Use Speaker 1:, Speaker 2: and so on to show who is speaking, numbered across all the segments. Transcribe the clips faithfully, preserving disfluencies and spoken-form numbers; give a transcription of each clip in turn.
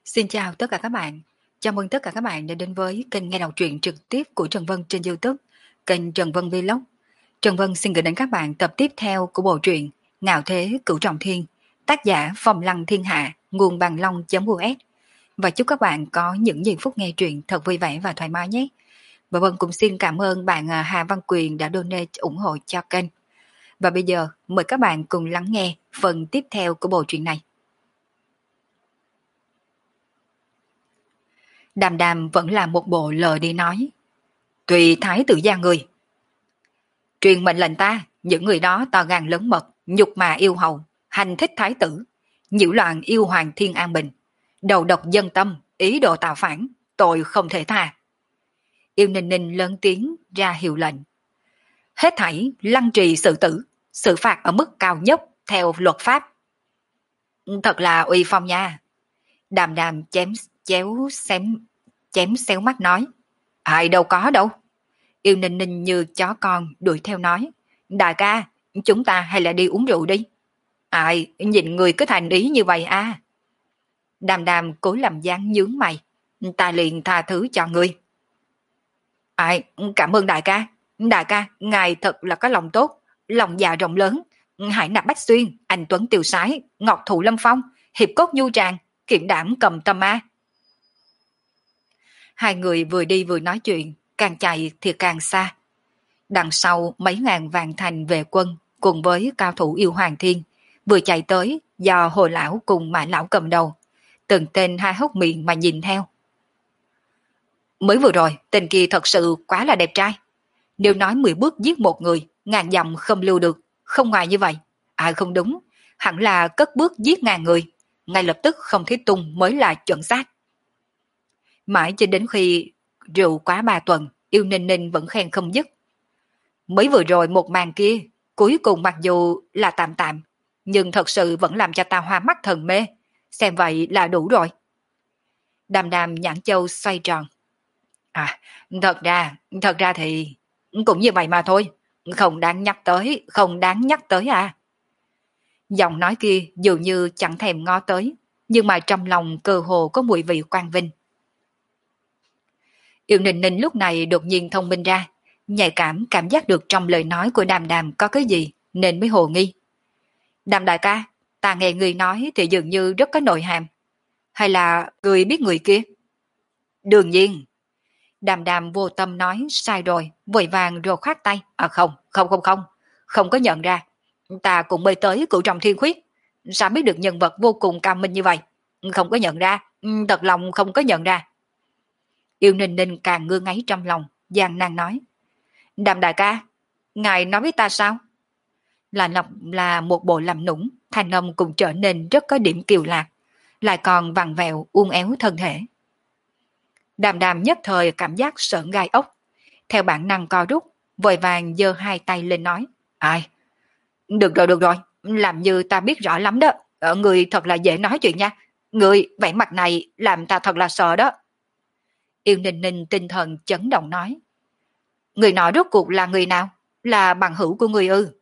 Speaker 1: Xin chào tất cả các bạn. Chào mừng tất cả các bạn đã đến với kênh nghe đọc truyện trực tiếp của Trần Vân trên YouTube, kênh Trần Vân Vlog. Trần Vân xin gửi đến các bạn tập tiếp theo của bộ truyện Ngạo Thế Cửu Trọng Thiên, tác giả Phong Lăng Thiên Hạ, nguồn bằng long.us. Và chúc các bạn có những giây phút nghe truyện thật vui vẻ và thoải mái nhé. Và Vân cũng xin cảm ơn bạn Hà Văn Quyền đã donate ủng hộ cho kênh. Và bây giờ mời các bạn cùng lắng nghe phần tiếp theo của bộ truyện này. Đàm Đàm vẫn là một bộ lờ đi nói. Tùy thái tử gia người. Truyền mệnh lệnh ta, những người đó to gan lớn mật, nhục mà yêu hầu, hành thích thái tử, nhiễu loạn yêu hoàng thiên an bình, đầu độc dân tâm, ý đồ tạo phản, tội không thể tha. Yêu Ninh Ninh lớn tiếng ra hiệu lệnh. Hết thảy lăng trì xử tử, xử phạt ở mức cao nhất theo luật pháp. Thật là uy phong nha. Đàm Đàm chém chéo xém chém xéo mắt nói. Ai đâu có đâu. Yêu Ninh Ninh như chó con đuổi theo nói. Đại ca, chúng ta hay là đi uống rượu đi. Ai, nhìn người cứ thành ý như vậy à. Đàm Đàm cố làm dáng nhướng mày. Ta liền tha thứ cho ngươi. Ai, cảm ơn đại ca. Đại ca, ngài thật là có lòng tốt, lòng dạ rộng lớn. Hải nạp Bách Xuyên, anh Tuấn Tiều Sái, Ngọc Thụ Lâm Phong, Hiệp Cốt Nhu Tràng, Kiệm Đảm Cầm Tâm A. Hai người vừa đi vừa nói chuyện, càng chạy thì càng xa. Đằng sau mấy ngàn vạn thành vệ quân cùng với cao thủ yêu hoàng thiên vừa chạy tới do Hồ Lão cùng Mã Lão cầm đầu. Từng tên hai hốc miệng mà nhìn theo. Mới vừa rồi, tên kia thật sự quá là đẹp trai. Nếu nói mười bước giết một người, ngàn dặm không lưu được, không ngoài như vậy. À không đúng, hẳn là cất bước giết ngàn người, ngay lập tức không thấy tung mới là chuẩn xác. Mãi cho đến khi rượu quá ba tuần, Yêu Ninh Ninh vẫn khen không dứt. Mới vừa rồi một màn kia, cuối cùng mặc dù là tạm tạm, nhưng thật sự vẫn làm cho ta hoa mắt thần mê. Xem vậy là đủ rồi. Đàm Đàm nhãn châu xoay tròn. À, thật ra, thật ra thì cũng như vậy mà thôi. Không đáng nhắc tới, không đáng nhắc tới à. Giọng nói kia dường như chẳng thèm ngó tới, nhưng mà trong lòng cơ hồ có mùi vị quang vinh. Yêu Ninh Ninh lúc này đột nhiên thông minh ra, nhạy cảm cảm giác được trong lời nói của Đàm Đàm có cái gì nên mới hồ nghi. Đàm đại ca, ta nghe người nói thì dường như rất có nội hàm. Hay là người biết người kia? Đương nhiên. Đàm Đàm vô tâm nói sai rồi, vội vàng rồi khoát tay. À không, không không không, không có nhận ra. Ta cũng mới tới Cửu Trọng Thiên Khuyết. Sao biết được nhân vật vô cùng cao minh như vậy? Không có nhận ra, thật lòng không có nhận ra. Yêu Ninh Ninh càng ngơ ngáy trong lòng, gian nan nói. Đàm đại ca, ngài nói với ta sao? Là lọc là một bộ làm nũng, thanh âm cũng trở nên rất có điểm kiều lạc, lại còn vặn vẹo uốn éo thân thể. Đàm Đàm nhất thời cảm giác sởn gai ốc, theo bản năng co rút, vội vàng giơ hai tay lên nói. Ai? Được rồi được rồi, làm như ta biết rõ lắm đó, ở người thật là dễ nói chuyện nha, người vẻ mặt này làm ta thật là sợ đó. Yêu Ninh Ninh tinh thần chấn động nói. Người nọ rốt cuộc là người nào? Là bằng hữu của người ư?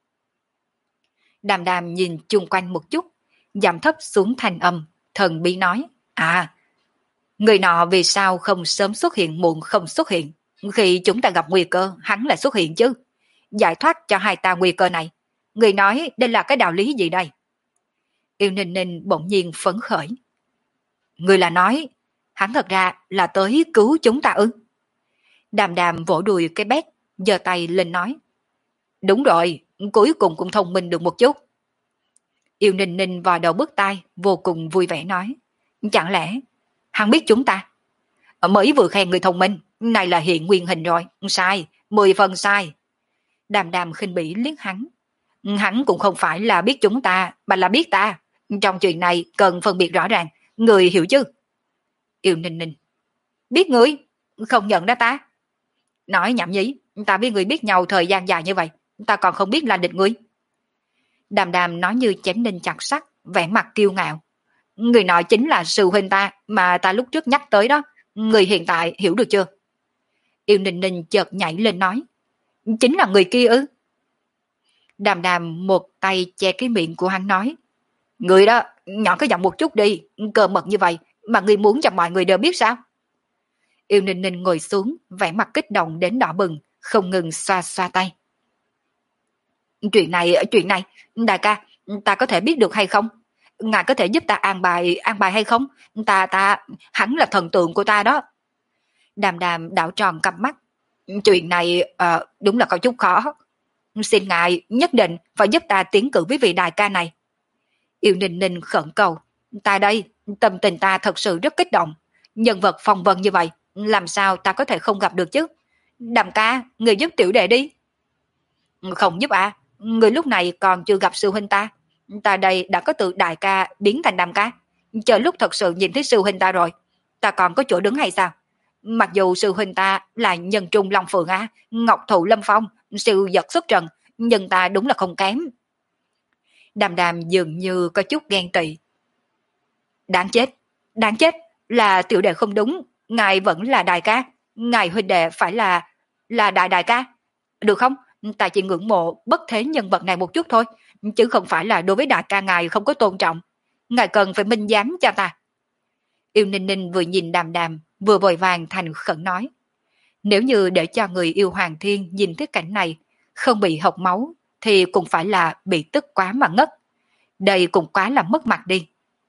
Speaker 1: Đàm Đàm nhìn chung quanh một chút, giảm thấp xuống thanh âm, thần bí nói. À, người nọ vì sao không sớm xuất hiện muộn không xuất hiện? Khi chúng ta gặp nguy cơ, hắn lại xuất hiện chứ. Giải thoát cho hai ta nguy cơ này. Người nói đây là cái đạo lý gì đây? Yêu Ninh Ninh bỗng nhiên phấn khởi. Người là nói, hắn thật ra là tới cứu chúng ta ư? Đàm Đàm vỗ đùi cái bét, giơ tay lên nói. Đúng rồi, cuối cùng cũng thông minh được một chút. Yêu Ninh Ninh vào đầu bước tay, vô cùng vui vẻ nói. Chẳng lẽ hắn biết chúng ta? Mới vừa khen người thông minh, này là hiện nguyên hình rồi. Sai, mười phần sai. Đàm Đàm khinh bỉ liếc hắn. Hắn cũng không phải là biết chúng ta, mà là biết ta. Trong chuyện này cần phân biệt rõ ràng, người hiểu chứ? Yêu Ninh Ninh. Biết người? Không nhận ra ta? Nói nhảm nhí, ta với người biết nhau thời gian dài như vậy, ta còn không biết là địch người. Đàm Đàm nói như chém đinh chặt sắt, vẻ mặt kiêu ngạo. Người nọ chính là sư huynh ta mà ta lúc trước nhắc tới đó, người hiện tại hiểu được chưa? Yêu Ninh Ninh chợt nhảy lên nói. Chính là người kia ư? Đàm Đàm một tay che cái miệng của hắn nói. Người đó, nhỏ cái giọng một chút đi, cơ mật như vậy, Mà ngươi muốn cho mọi người đều biết sao? Yêu Ninh Ninh ngồi xuống, vẻ mặt kích động đến đỏ bừng, không ngừng xoa xoa tay. Chuyện này, chuyện này, đại ca, ta có thể biết được hay không? Ngài có thể giúp ta an bài, an bài hay không? Ta, ta, hắn là thần tượng của ta đó. Đàm Đàm đảo tròn cặp mắt. Chuyện này uh, đúng là có chút khó. Xin ngài nhất định phải giúp ta tiến cử với vị đại ca này. Yêu Ninh Ninh khẩn cầu. Ta đây, tâm tình ta thật sự rất kích động. Nhân vật phong vân như vậy, làm sao ta có thể không gặp được chứ? Đàm ca, người giúp tiểu đệ đi. Không giúp à, người lúc này còn chưa gặp sư huynh ta. Ta đây đã có từ đại ca biến thành Đàm ca. Chờ lúc thật sự nhìn thấy sư huynh ta rồi, ta còn có chỗ đứng hay sao? Mặc dù sư huynh ta là nhân trung long phượng á, ngọc thụ lâm phong, siêu giật xuất trần, nhưng ta đúng là không kém. Đàm Đàm dường như có chút ghen tị. Đáng chết, đáng chết, là tiểu đệ không đúng, ngài vẫn là đại ca, ngài huynh đệ phải là, là đại đại ca. Được không? Ta chỉ ngưỡng mộ bất thế nhân vật này một chút thôi, chứ không phải là đối với đại ca ngài không có tôn trọng. Ngài cần phải minh giám cho ta. Yêu Ninh Ninh vừa nhìn Đàm Đàm, vừa vội vàng thành khẩn nói. Nếu như để cho người yêu Hoàng Thiên nhìn thấy cảnh này, không bị hộc máu, thì cũng phải là bị tức quá mà ngất. Đây cũng quá là mất mặt đi.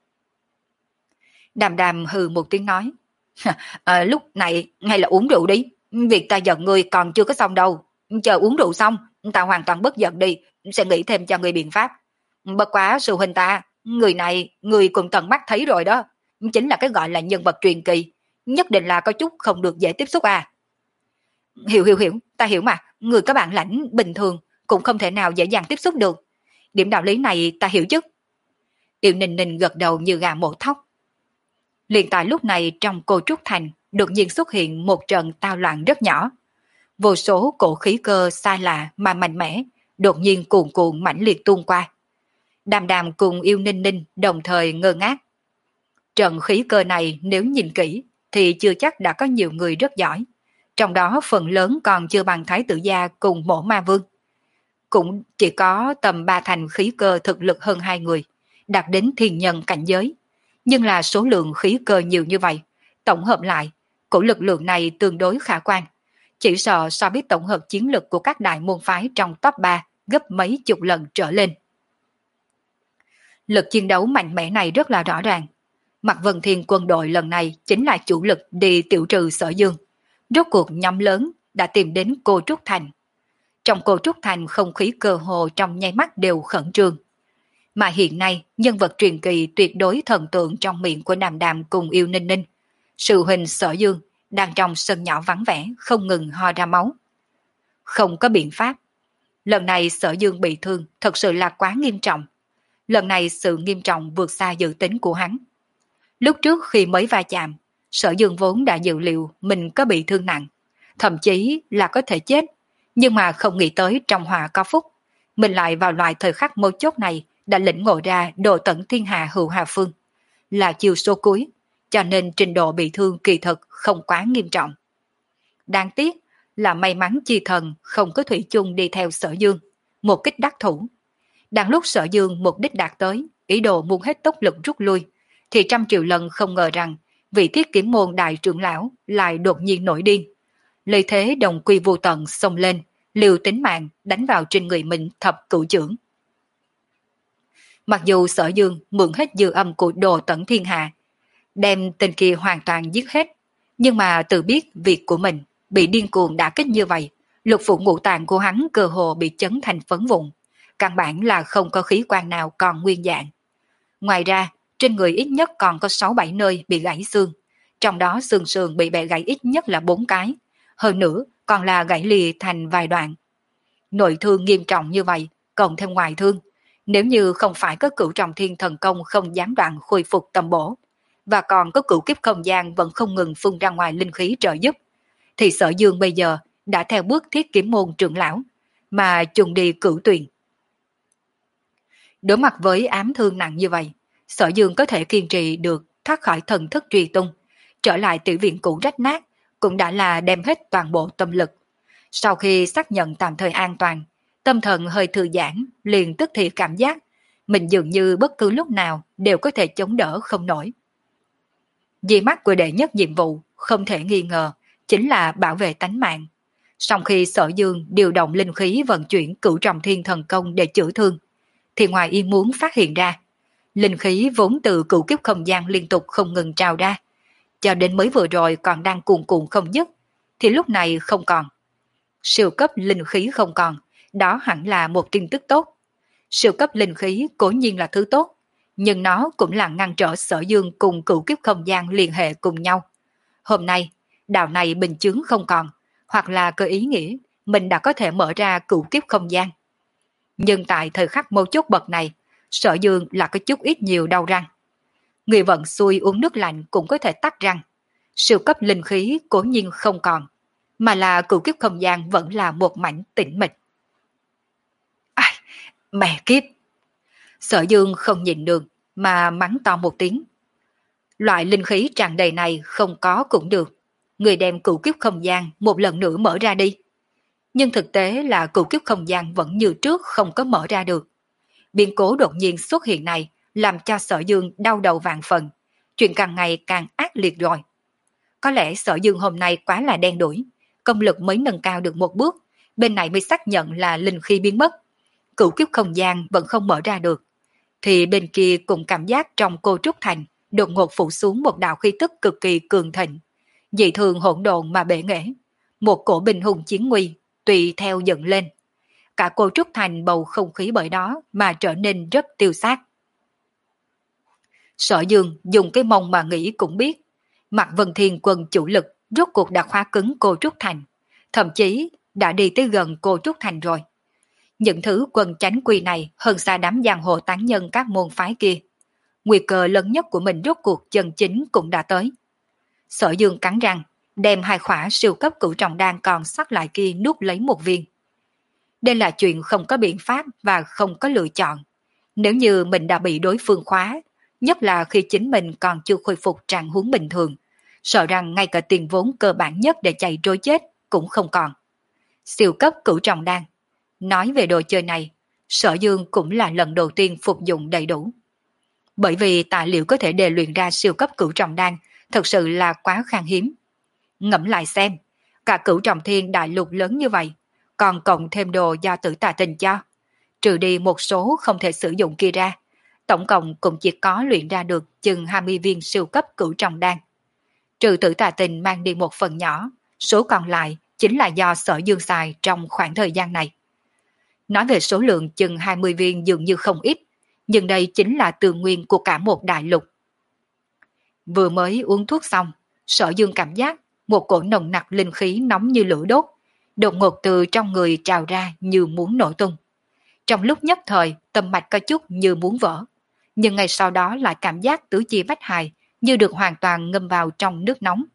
Speaker 1: Đàm Đàm hừ một tiếng nói. À, lúc này hay là uống rượu đi. Việc ta giận người còn chưa có xong đâu. Chờ uống rượu xong, ta hoàn toàn bất giận đi, sẽ nghĩ thêm cho người biện pháp. Bất quá sư huynh ta, người này, người cũng tận mắt thấy rồi đó. Chính là cái gọi là nhân vật truyền kỳ. Nhất định là có chút không được dễ tiếp xúc à. Hiểu hiểu hiểu, ta hiểu mà. Người có bản lãnh bình thường cũng không thể nào dễ dàng tiếp xúc được. Điểm đạo lý này ta hiểu chứ. Yêu Ninh Ninh gật đầu như gà mổ thóc. Liền tại lúc này trong Cô Trúc Thành đột nhiên xuất hiện một trận tao loạn rất nhỏ. Vô số cổ khí cơ sai lạ mà mạnh mẽ đột nhiên cuồn cuộn mãnh liệt tuôn qua. Đàm Đàm cùng Yêu Ninh Ninh đồng thời ngơ ngác. Trận khí cơ này nếu nhìn kỹ thì chưa chắc đã có nhiều người rất giỏi. Trong đó phần lớn còn chưa bằng Thái tử gia cùng Mộ Ma Vương. Cũng chỉ có tầm ba thành khí cơ thực lực hơn hai người, đạt đến thiên nhân cảnh giới. Nhưng là số lượng khí cơ nhiều như vậy, tổng hợp lại, cổ lực lượng này tương đối khả quan. Chỉ sợ so với tổng hợp chiến lực của các đại môn phái trong top ba gấp mấy chục lần trở lên. Lực chiến đấu mạnh mẽ này rất là rõ ràng. Mạc Vân Thiên quân đội lần này chính là chủ lực đi tiểu trừ Sở Dương. Rốt cuộc nhóm lớn đã tìm đến Cô Trúc Thành. Trong Cô Trúc Thành không khí cơ hồ trong nháy mắt đều khẩn trương. Mà hiện nay nhân vật truyền kỳ tuyệt đối thần tượng trong miệng của Đàm Đàm cùng Yêu Ninh Ninh, sư huynh Sở Dương đang trong sân nhỏ vắng vẻ không ngừng ho ra máu. Không có biện pháp. Lần này Sở Dương bị thương thật sự là quá nghiêm trọng. Lần này sự nghiêm trọng vượt xa dự tính của hắn. Lúc trước khi mới va chạm, Sở Dương vốn đã dự liệu mình có bị thương nặng, thậm chí là có thể chết, nhưng mà không nghĩ tới trong họa có phúc, mình lại vào loại thời khắc mấu chốt này đã lĩnh ngộ ra đồ tận thiên hạ hữu hà phương, là chiều số cuối, cho nên trình độ bị thương kỳ thực không quá nghiêm trọng. Đáng tiếc là may mắn chi thần không có thủy chung đi theo Sở Dương, một kích đắc thủ. Đang lúc Sở Dương mục đích đạt tới, ý đồ muốn hết tốc lực rút lui, thì trăm triệu lần không ngờ rằng vị Thiết Kiếm môn đại trưởng lão lại đột nhiên nổi điên. Lấy thế đồng quy vô tận xông lên, liều tính mạng đánh vào trên người mình thập cửu trưởng. Mặc dù Sở Dương mượn hết dư âm của đồ tận thiên hạ, đem tên kia hoàn toàn giết hết, nhưng mà tự biết việc của mình bị điên cuồng đả kích như vậy, lục phủ ngũ tạng của hắn cơ hồ bị chấn thành phấn vụn, căn bản là không có khí quan nào còn nguyên dạng. Ngoài ra, trên người ít nhất còn có sáu bảy nơi bị gãy xương, trong đó xương sườn bị bẻ gãy ít nhất là bốn cái, hơn nữa còn là gãy lìa thành vài đoạn. Nội thương nghiêm trọng như vậy, cộng thêm ngoại thương, nếu như không phải có cửu trọng thiên thần công không gián đoạn khôi phục tầm bổ, và còn có cửu kiếp không gian vẫn không ngừng phun ra ngoài linh khí trợ giúp, thì Sở Dương bây giờ đã theo bước Thiết Kiếm môn trưởng lão, mà trùng đi cửu tuyền. Đối mặt với ám thương nặng như vậy, Sở Dương có thể kiên trì được thoát khỏi thần thức truy tung, trở lại tiểu viện cũ rách nát, cũng đã là đem hết toàn bộ tâm lực. Sau khi xác nhận tạm thời an toàn, tâm thần hơi thư giãn, liền tức thì cảm giác mình dường như bất cứ lúc nào đều có thể chống đỡ không nổi. Di mắt của đệ nhất nhiệm vụ không thể nghi ngờ chính là bảo vệ tánh mạng. Sau khi Sở Dương điều động linh khí vận chuyển Cửu Trọng Thiên thần công để chữa thương, thì ngoài ý muốn phát hiện ra, linh khí vốn từ cửu kiếp không gian liên tục không ngừng trào ra, cho đến mới vừa rồi còn đang cuồn cuộn không dứt, thì lúc này không còn. Siêu cấp linh khí không còn, đó hẳn là một tin tức tốt. Siêu cấp linh khí cố nhiên là thứ tốt, nhưng nó cũng là ngăn trở Sở Dương cùng cửu kiếp không gian liên hệ cùng nhau. Hôm nay, đạo này bình chướng không còn, hoặc là cơ ý nghĩa mình đã có thể mở ra cửu kiếp không gian. Nhưng tại thời khắc mấu chốt bậc này, Sở Dương là có chút ít nhiều đau răng. Người vận xui uống nước lạnh cũng có thể tắc răng. Siêu cấp linh khí cố nhiên không còn, mà là cửu kiếp không gian vẫn là một mảnh tĩnh mịch. Ai, mẹ kiếp! Sở Dương không nhịn được mà mắng to một tiếng. Loại linh khí tràn đầy này không có cũng được. Người đem cửu kiếp không gian một lần nữa mở ra đi. Nhưng thực tế là cửu kiếp không gian vẫn như trước không có mở ra được. Biến cố đột nhiên xuất hiện này làm cho Sở Dương đau đầu vạn phần. Chuyện càng ngày càng ác liệt rồi. Có lẽ Sở Dương hôm nay quá là đen đủi, công lực mới nâng cao được một bước, bên này mới xác nhận là linh khí biến mất. Cửu kiếp không gian vẫn không mở ra được. Thì bên kia cũng cảm giác trong cô Trúc Thành đột ngột phủ xuống một đạo khí tức cực kỳ cường thịnh. Dị thường hỗn độn mà bể nghệ. Một cổ binh hùng chiến nguy tùy theo dựng lên. Cả cô Trúc Thành bầu không khí bởi đó mà trở nên rất tiêu sát. Sở Dương dùng cái mông mà nghĩ cũng biết, Mạc Vân Thiên quân chủ lực rốt cuộc đã khóa cứng cô Trúc Thành, thậm chí đã đi tới gần cô Trúc Thành rồi. Những thứ quân chánh quy này hơn xa đám giang hồ tán nhân các môn phái kia. Nguy cơ lớn nhất của mình rốt cuộc chân chính cũng đã tới. Sở Dương cắn răng, đem hai khỏa siêu cấp cửu trọng đan còn sót lại kia nuốt lấy một viên. Đây là chuyện không có biện pháp và không có lựa chọn. Nếu như mình đã bị đối phương khóa, nhất là khi chính mình còn chưa khôi phục trạng huống bình thường, sợ rằng ngay cả tiền vốn cơ bản nhất để chạy trối chết cũng không còn. Siêu cấp cửu trọng đan. Nói về đồ chơi này, Sở Dương cũng là lần đầu tiên phục dụng đầy đủ. Bởi vì tài liệu có thể đề luyện ra siêu cấp cửu trọng đan thật sự là quá khan hiếm. Ngẫm lại xem, cả cửu trọng thiên đại lục lớn như vậy, còn cộng thêm đồ do Tử Tà Tình cho, trừ đi một số không thể sử dụng kia ra, tổng cộng cũng chỉ có luyện ra được chừng hai mươi viên siêu cấp cửu trọng đan. Trừ Tử Tà Tình mang đi một phần nhỏ, số còn lại chính là do Sở Dương xài trong khoảng thời gian này. Nói về số lượng chừng hai mươi viên dường như không ít, nhưng đây chính là tường nguyên của cả một đại lục. Vừa mới uống thuốc xong, Sở Dương cảm giác một cổ nồng nặc linh khí nóng như lửa đốt, đột ngột từ trong người trào ra như muốn nổ tung. Trong lúc nhất thời, tâm mạch có chút như muốn vỡ, nhưng ngay sau đó lại cảm giác tứ chi bách hài như được hoàn toàn ngâm vào trong nước nóng.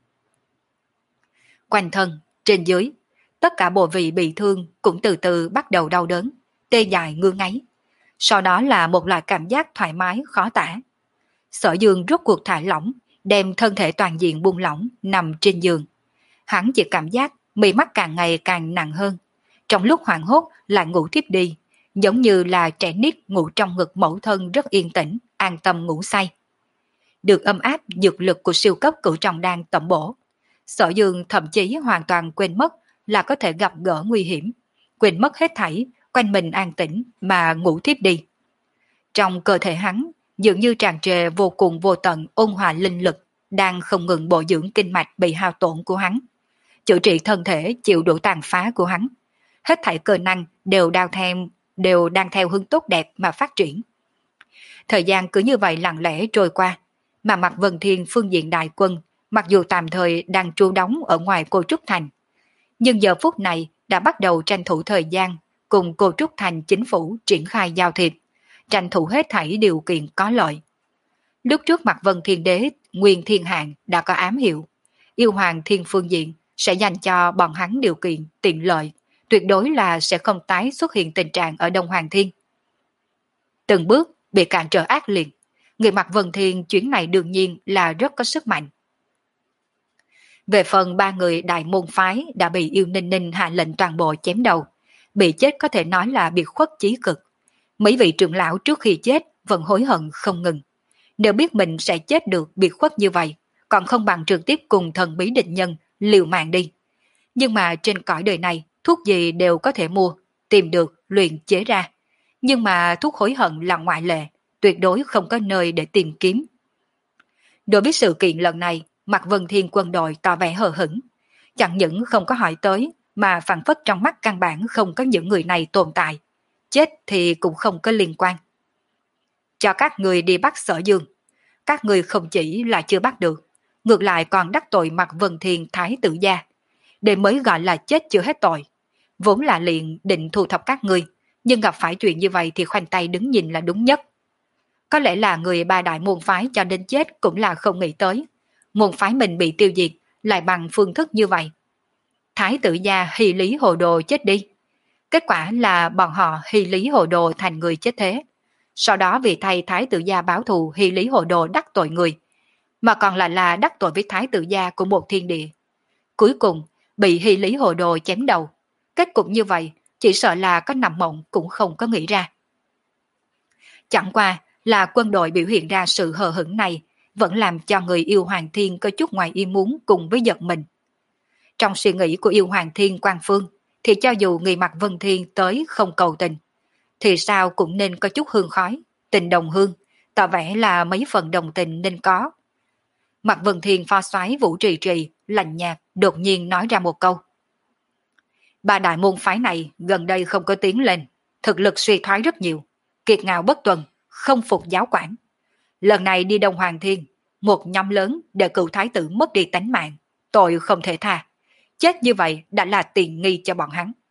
Speaker 1: Quanh thân, trên dưới, tất cả bộ vị bị thương cũng từ từ bắt đầu đau đớn, tê dại ngứa ngáy. Sau đó là một loại cảm giác thoải mái khó tả. Sở Dương rốt cuộc thả lỏng, đem thân thể toàn diện buông lỏng nằm trên giường. Hắn chỉ cảm giác mí mắt càng ngày càng nặng hơn. Trong lúc hoảng hốt lại ngủ tiếp đi, giống như là trẻ nít ngủ trong ngực mẫu thân rất yên tĩnh, an tâm ngủ say. Được ấm áp dược lực của siêu cấp cửu trọng đan tẩm bổ, Sở Dương thậm chí hoàn toàn quên mất là có thể gặp gỡ nguy hiểm, quên mất hết thảy, quanh mình an tĩnh mà ngủ tiếp đi. Trong cơ thể hắn dường như tràn trề vô cùng vô tận ôn hòa linh lực đang không ngừng bổ dưỡng kinh mạch bị hao tổn của hắn, chữa trị thân thể chịu đủ tàn phá của hắn. Hết thảy cơ năng đều đang theo đều đang theo hướng tốt đẹp mà phát triển. Thời gian cứ như vậy lặng lẽ trôi qua, mà Mạc Vân Thiên phương diện đại quân mặc dù tạm thời đang trú đóng ở ngoài cô Trúc Thành, nhưng giờ phút này đã bắt đầu tranh thủ thời gian cùng cô Trúc Thành chính phủ triển khai giao thiệp, tranh thủ hết thảy điều kiện có lợi. Lúc trước Mạc Vân Thiên Đế Nguyên Thiên Hạng đã có ám hiệu, yêu hoàng thiên phương diện sẽ dành cho bọn hắn điều kiện tiện lợi, tuyệt đối là sẽ không tái xuất hiện tình trạng ở Đông Hoàng Thiên. Từng bước bị cản trở ác liệt, người Mạc Vân Thiên chuyến này đương nhiên là rất có sức mạnh. Về phần ba người đại môn phái đã bị Yêu Ninh Ninh hạ lệnh toàn bộ chém đầu, bị chết có thể nói là biệt khuất chí cực. Mấy vị trưởng lão trước khi chết vẫn hối hận không ngừng. Nếu biết mình sẽ chết được biệt khuất như vậy, còn không bằng trực tiếp cùng thần bí địch nhân liều mạng đi. Nhưng mà trên cõi đời này, thuốc gì đều có thể mua, tìm được, luyện chế ra. Nhưng mà thuốc hối hận là ngoại lệ, tuyệt đối không có nơi để tìm kiếm. Đối với sự kiện lần này, Mạc Vân Thiên quân đội tỏ vẻ hờ hững. Chẳng những không có hỏi tới, mà phản phất trong mắt căn bản không có những người này tồn tại. Chết thì cũng không có liên quan. Cho các người đi bắt Sở Dương. Các người không chỉ là chưa bắt được, ngược lại còn đắc tội Mạc Vân Thiên Thái tử gia. Để mới gọi là chết chưa hết tội. Vốn là liền định thu thập các người, nhưng gặp phải chuyện như vậy thì khoanh tay đứng nhìn là đúng nhất. Có lẽ là người ba đại môn phái cho đến chết cũng là không nghĩ tới. Môn phái mình bị tiêu diệt lại bằng phương thức như vậy. Thái tử gia hy lý hồ đồ chết đi. Kết quả là bọn họ hy lý hồ đồ thành người chết thế. Sau đó vì thay thái tử gia báo thù hy lý hồ đồ đắc tội người, mà còn lại là đắc tội với thái tử gia của một thiên địa. Cuối cùng bị hy lý hồ đồ chém đầu. Kết cục như vậy chỉ sợ là có nằm mộng cũng không có nghĩ ra. Chẳng qua là quân đội biểu hiện ra sự hờ hững này vẫn làm cho người yêu Hoàng Thiên có chút ngoài ý muốn cùng với giật mình. Trong suy nghĩ của yêu Hoàng Thiên Quang Phương thì cho dù người Mạc Vân Thiên tới không cầu tình, thì sao cũng nên có chút hương khói, tình đồng hương, tỏ vẻ là mấy phần đồng tình nên có. Mạc Vân Thiên pho xoáy Vũ Trì Trì, lạnh nhạt, đột nhiên nói ra một câu. Ba đại môn phái này gần đây không có tiến lên, thực lực suy thoái rất nhiều, kiệt ngạo bất tuần, không phục giáo quản. Lần này đi Đông Hoàng Thiên, một nhóm lớn để cựu thái tử mất đi tánh mạng, tội không thể tha. Chết như vậy đã là tiền nghi cho bọn hắn.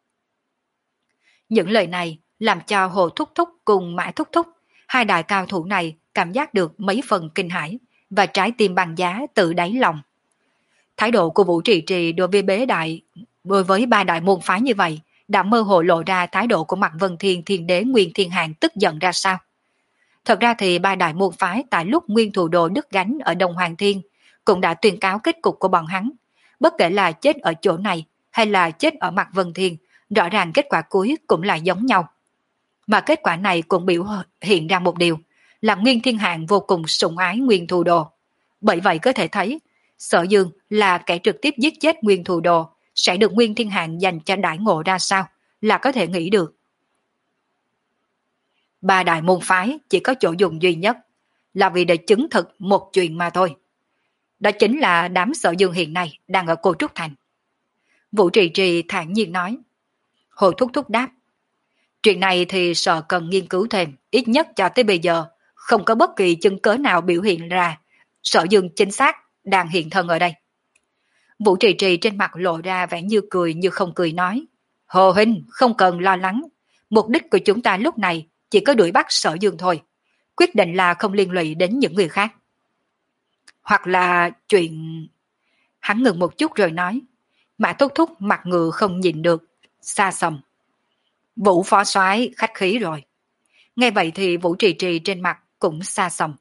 Speaker 1: Những lời này làm cho Hồ Thúc Thúc cùng Mã Thúc Thúc, hai đại cao thủ này cảm giác được mấy phần kinh hãi và trái tim bằng giá từ đáy lòng. Thái độ của Vũ Trì Trì đối với bế đại, đối với ba đại môn phái như vậy, đã mơ hồ lộ ra thái độ của Mạc Vân Thiên Thiên Đế Nguyên Thiên Hàn tức giận ra sao. Thật ra thì ba đại môn phái tại lúc Nguyên Thù Đồ đứt gánh ở Đông Hoàng Thiên cũng đã tuyên cáo kết cục của bọn hắn. Bất kể là chết ở chỗ này hay là chết ở Mạc Vân Thiên, rõ ràng kết quả cuối cũng là giống nhau. Mà kết quả này cũng biểu hiện ra một điều, là Nguyên Thiên Hàn vô cùng sủng ái Nguyên Thù Đồ. Bởi vậy có thể thấy, Sở Dương là kẻ trực tiếp giết chết Nguyên Thù Đồ, sẽ được Nguyên Thiên Hàn dành cho đãi ngộ ra sao, là có thể nghĩ được. Ba đại môn phái chỉ có chỗ dùng duy nhất, là vì để chứng thực một chuyện mà thôi. Đó chính là đám Sở Dương hiện nay đang ở Cô Trúc Thành. Vũ Trì Trì thản nhiên nói. Hồ Thúc Thúc đáp. Chuyện này thì sợ cần nghiên cứu thêm, ít nhất cho tới bây giờ, không có bất kỳ chứng cớ nào biểu hiện ra Sở Dương chính xác đang hiện thân ở đây. Vũ Trì Trì trên mặt lộ ra vẻ như cười như không cười nói. Hồ Huynh không cần lo lắng, mục đích của chúng ta lúc này chỉ có đuổi bắt Sở Dương thôi, quyết định là không liên lụy đến những người khác. Hoặc là chuyện... Hắn ngừng một chút rồi nói. Mã Thúc Thúc mặt ngựa không nhìn được, xa xầm. Vũ phó soái khách khí rồi. Nghe vậy thì Vũ Trì Trì trên mặt cũng xa xầm.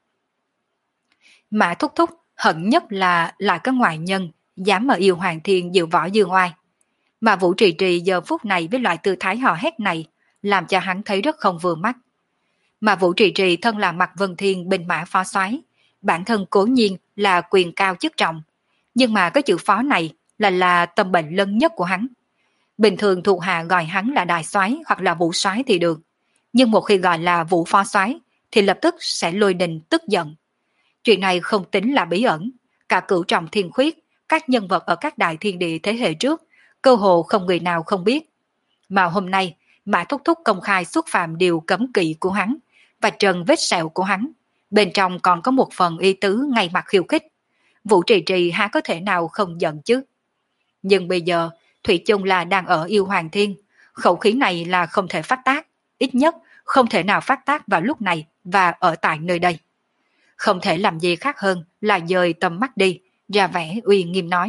Speaker 1: Mã Thúc Thúc hận nhất là lại có ngoại nhân dám ở yêu Hoàng Thiên diệu võ dương oai. Mà Vũ Trì Trì giờ phút này với loại tư thái hò hét này làm cho hắn thấy rất không vừa mắt. Mà Vũ Trì Trì thân là Mạc Vân Thiên binh mã phó soái, bản thân cố nhiên là quyền cao chức trọng, nhưng mà cái chữ phó này là là tâm bệnh lớn nhất của hắn. Bình thường thuộc hạ gọi hắn là đại soái hoặc là Vũ soái thì được, nhưng một khi gọi là Vũ phó soái thì lập tức sẽ lôi đình tức giận. Chuyện này không tính là bí ẩn, cả Cửu Trọng Thiên Khuyết, các nhân vật ở các đại thiên địa thế hệ trước, cơ hồ không người nào không biết. Mà hôm nay, Mã Thúc Thúc công khai xúc phạm điều cấm kỵ của hắn, và trần vết sẹo của hắn, bên trong còn có một phần ý tứ ngay mặt khiêu khích. Vũ Trì Trì há có thể nào không giận chứ? Nhưng bây giờ, Thủy chung là đang ở yêu Hoàng Thiên, khẩu khí này là không thể phát tác, ít nhất không thể nào phát tác vào lúc này và ở tại nơi đây. Không thể làm gì khác hơn là dời tầm mắt đi, ra vẻ uy nghiêm nói.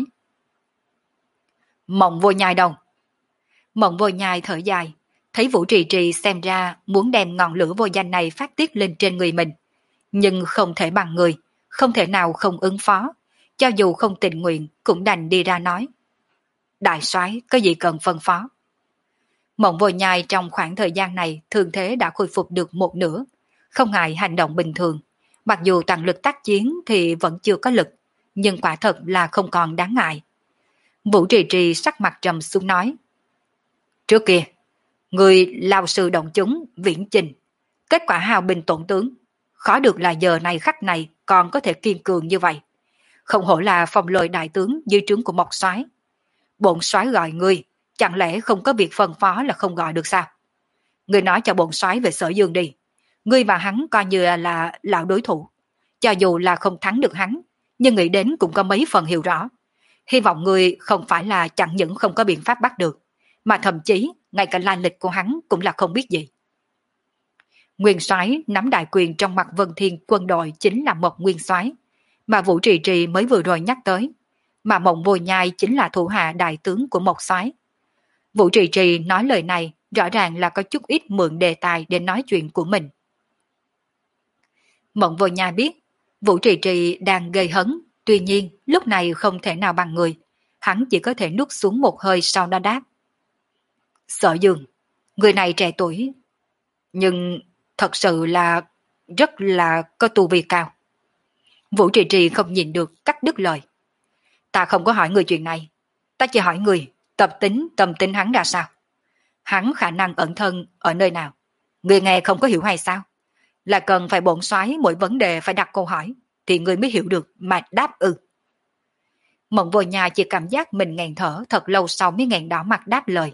Speaker 1: Mộng Vô Nhai đâu? Mộng Vô Nhai thở dài, thấy Vũ Trì Trì xem ra muốn đem ngọn lửa vô danh này phát tiết lên trên người mình, nhưng không thể bằng người, không thể nào không ứng phó, cho dù không tình nguyện cũng đành đi ra nói. Đại soái có gì cần phân phó? Mộng Vô Nhai trong khoảng thời gian này thương thế đã khôi phục được một nửa, không ngại hành động bình thường, Mặc dù tăng lực tác chiến thì vẫn chưa có lực, nhưng quả thật là không còn đáng ngại. Vũ Trì Trì sắc mặt trầm xuống nói. Trước kia, người lao sư động chúng, viễn chinh, kết quả hao binh tổn tướng, khó được là giờ này khắc này còn có thể kiên cường như vậy. Không hổ là phong lôi đại tướng dưới trướng của Mộc Soái. Bổn soái gọi ngươi, chẳng lẽ không có việc phân phó là không gọi được sao? Ngươi nói cho bổn soái về Sở Dương đi. Ngươi và hắn coi như là lão đối thủ. Cho dù là không thắng được hắn, nhưng nghĩ đến cũng có mấy phần hiểu rõ. Hy vọng ngươi không phải là chẳng những không có biện pháp bắt được, mà thậm chí ngay cả lai lịch của hắn cũng là không biết gì. Nguyên soái nắm đại quyền trong mặt Vân Thiên quân đội chính là Mộc Nguyên soái, mà Vũ Trì Trì mới vừa rồi nhắc tới, mà Mộng Vô Nhai chính là thủ hạ đại tướng của Mộc soái. Vũ Trì Trì nói lời này rõ ràng là có chút ít mượn đề tài để nói chuyện của mình. Mộng Vô Nhai biết Vũ Trì Trì đang gây hấn, tuy nhiên lúc này không thể nào bằng người, hắn chỉ có thể nuốt xuống một hơi sau đó đáp. Sở Dương, người này trẻ tuổi, nhưng thật sự là rất là có tu vi cao. Vũ Trì Trì không nhìn được cắt đứt lời. Ta không có hỏi người chuyện này, ta chỉ hỏi người tập tính tâm tính hắn ra sao. Hắn khả năng ẩn thân ở nơi nào, người nghe không có hiểu hay sao? Là cần phải bổn soái mỗi vấn đề phải đặt câu hỏi thì người mới hiểu được mà đáp ư. Mộng Vô Nhai chỉ cảm giác mình nghẹn thở thật lâu sau mới nghẹn đỏ mặt đáp lời.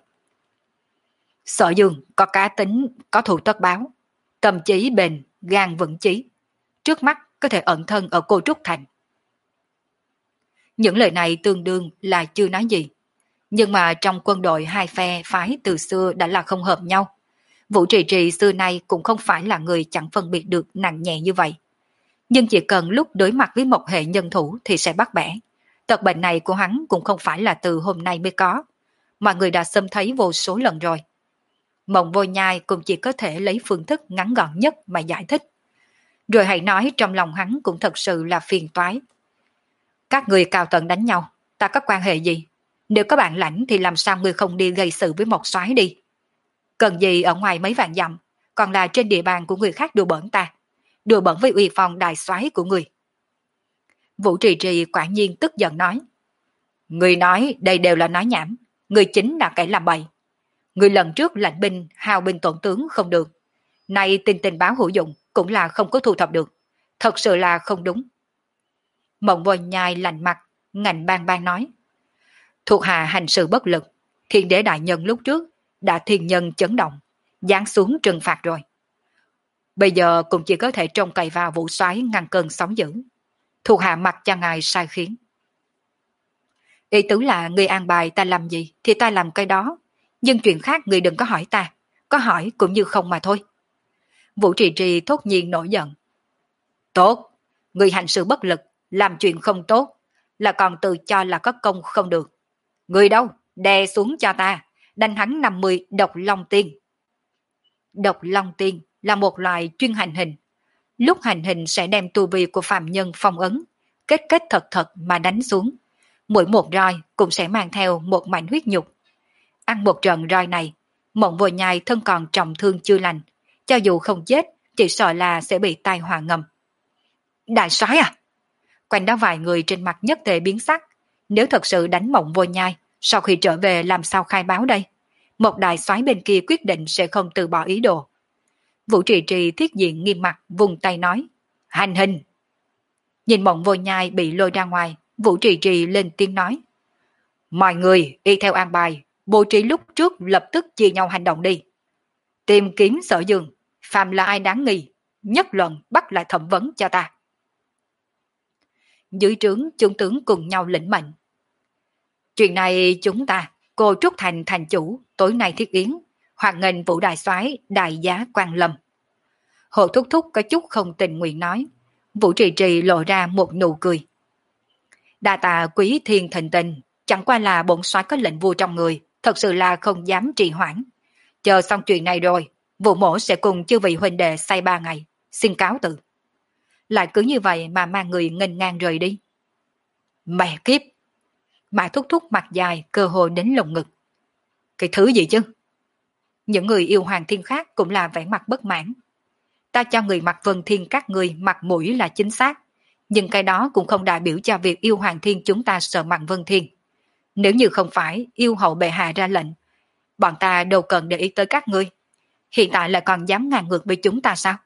Speaker 1: Sở Dương có cá tính, có thù tất báo, tâm trí bền, gan vững chí, trước mắt có thể ẩn thân ở Cô Trúc Thành. Những lời này tương đương là chưa nói gì, nhưng mà trong quân đội hai phe phái từ xưa đã là không hợp nhau. Vũ Trì Trì xưa nay cũng không phải là người chẳng phân biệt được nặng nhẹ như vậy, nhưng chỉ cần lúc đối mặt với một hệ nhân thủ thì sẽ bắt bẻ. Tật bệnh này của hắn cũng không phải là từ hôm nay mới có, mọi người đã xâm thấy vô số lần rồi. Mộng Vô Nhai cũng chỉ có thể lấy phương thức ngắn gọn nhất mà giải thích. Rồi hãy nói trong lòng hắn cũng thật sự là phiền toái. Các người cao tầng đánh nhau, ta có quan hệ gì? Nếu có bản lãnh thì làm sao người không đi gây sự với Mộc soái đi? Cần gì ở ngoài mấy vạn dặm, còn là trên địa bàn của người khác đùa bỡn ta, đùa bỡn với uy phong đại soái của người. Vũ Trì Trì quả nhiên tức giận nói. Người nói đây đều là nói nhảm, người chính là kẻ làm bậy. Người lần trước lãnh binh hao binh tổn tướng không được, nay tin tình báo hữu dụng cũng là không có thu thập được, thật sự là không đúng. Mộng Vô Nhai lạnh mặt, ngạnh bang bang nói. Thuộc hạ hành sự bất lực, thiên đế đại nhân lúc trước đã thiên nhân chấn động, giáng xuống trừng phạt rồi. Bây giờ cũng chỉ có thể trông cậy vào Vũ soái ngăn cơn sóng dữ. Thuộc hạ mặc cho ngài sai khiến. Ý tứ là người an bài ta làm gì thì ta làm cái đó, nhưng chuyện khác người đừng có hỏi ta, có hỏi cũng như không mà thôi. Vũ Trì Trì thốt nhiên nổi giận. Tốt, người hành sự bất lực, làm chuyện không tốt, là còn tự cho là có công không được. Người đâu, đè xuống cho ta, đánh hắn năm mươi độc long tiên. Độc long tiên là một loại chuyên hành hình. Lúc hành hình sẽ đem tu vi của phàm nhân phong ấn, kết kết thật thật mà đánh xuống. Mỗi một roi cũng sẽ mang theo một mảnh huyết nhục. Ăn một trận roi này, Mộng Vô Nhai thân còn trọng thương chưa lành, cho dù không chết, chỉ sợ là sẽ bị tai họa ngầm. Đại soái à? Quanh đó vài người trên mặt nhất tề biến sắc. Nếu thật sự đánh Mộng Vô Nhai, sau khi trở về làm sao khai báo đây? Một đại soái bên kia quyết định sẽ không từ bỏ ý đồ. Vũ Trì Trì thiết diện nghiêm mặt vùng tay nói. Hành hình! Nhìn Mộng Vô Nhai bị lôi ra ngoài, Vũ Trì Trì lên tiếng nói. Mọi người y theo an bài, bố trí lúc trước lập tức chia nhau hành động đi. Tìm kiếm Sở Dương, phàm là ai đáng nghi, nhất luận bắt lại thẩm vấn cho ta. Dưới trướng chúng tướng cùng nhau lĩnh mệnh. Chuyện này chúng ta, cô Trúc Thành thành chủ, tối nay thiết yến, hoan nghênh Vũ đại soái đại giá Quan Lâm. Hồ Thúc Thúc có chút không tình nguyện nói. Vũ Trì Trì lộ ra một nụ cười. Đa tạ quý thiên thịnh tình, chẳng qua là bổn soái có lệnh vua trong người, thật sự là không dám trì hoãn. Chờ xong chuyện này rồi, Vũ mổ sẽ cùng chư vị huynh đệ say ba ngày, xin cáo từ. Lại cứ như vậy mà mang người nghênh ngang rời đi. Mẹ kiếp! Mã Thúc Thúc mặt dài, cơ hồ đến lồng ngực. Cái thứ gì chứ? Những người yêu Hoàng Thiên khác cũng là vẻ mặt bất mãn. Ta cho người mặc Vân Thiên các người mặt mũi là chính xác, nhưng cái đó cũng không đại biểu cho việc yêu Hoàng Thiên chúng ta sợ mặn Vân Thiên. Nếu như không phải yêu hậu bệ hạ ra lệnh, bọn ta đâu cần để ý tới các ngươi. Hiện tại lại còn dám ngang ngược với chúng ta sao?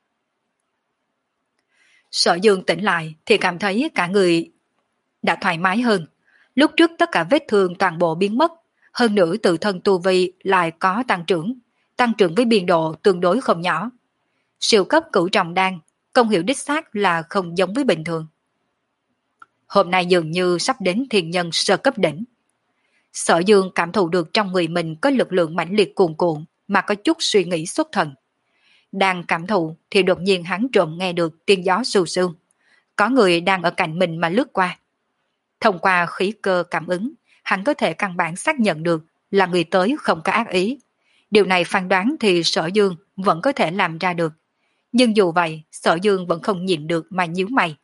Speaker 1: Sở Dương tỉnh lại thì cảm thấy cả người đã thoải mái hơn. Lúc trước tất cả vết thương toàn bộ biến mất, hơn nữa tự thân tu vi lại có tăng trưởng, tăng trưởng với biên độ tương đối không nhỏ. Siêu cấp cửu trọng đan, công hiệu đích xác là không giống với bình thường. Hôm nay dường như sắp đến thiên nhân sơ cấp đỉnh. Sở Dương cảm thụ được trong người mình có lực lượng mãnh liệt cuồn cuộn mà có chút suy nghĩ xuất thần. Đang cảm thụ thì đột nhiên hắn trộm nghe được tiếng gió sù sương. Có người đang ở cạnh mình mà lướt qua. Thông qua khí cơ cảm ứng, hắn có thể căn bản xác nhận được là người tới không có ác ý. Điều này phán đoán thì Sở Dương vẫn có thể làm ra được. Nhưng dù vậy, Sở Dương vẫn không nhìn được mà nhíu mày.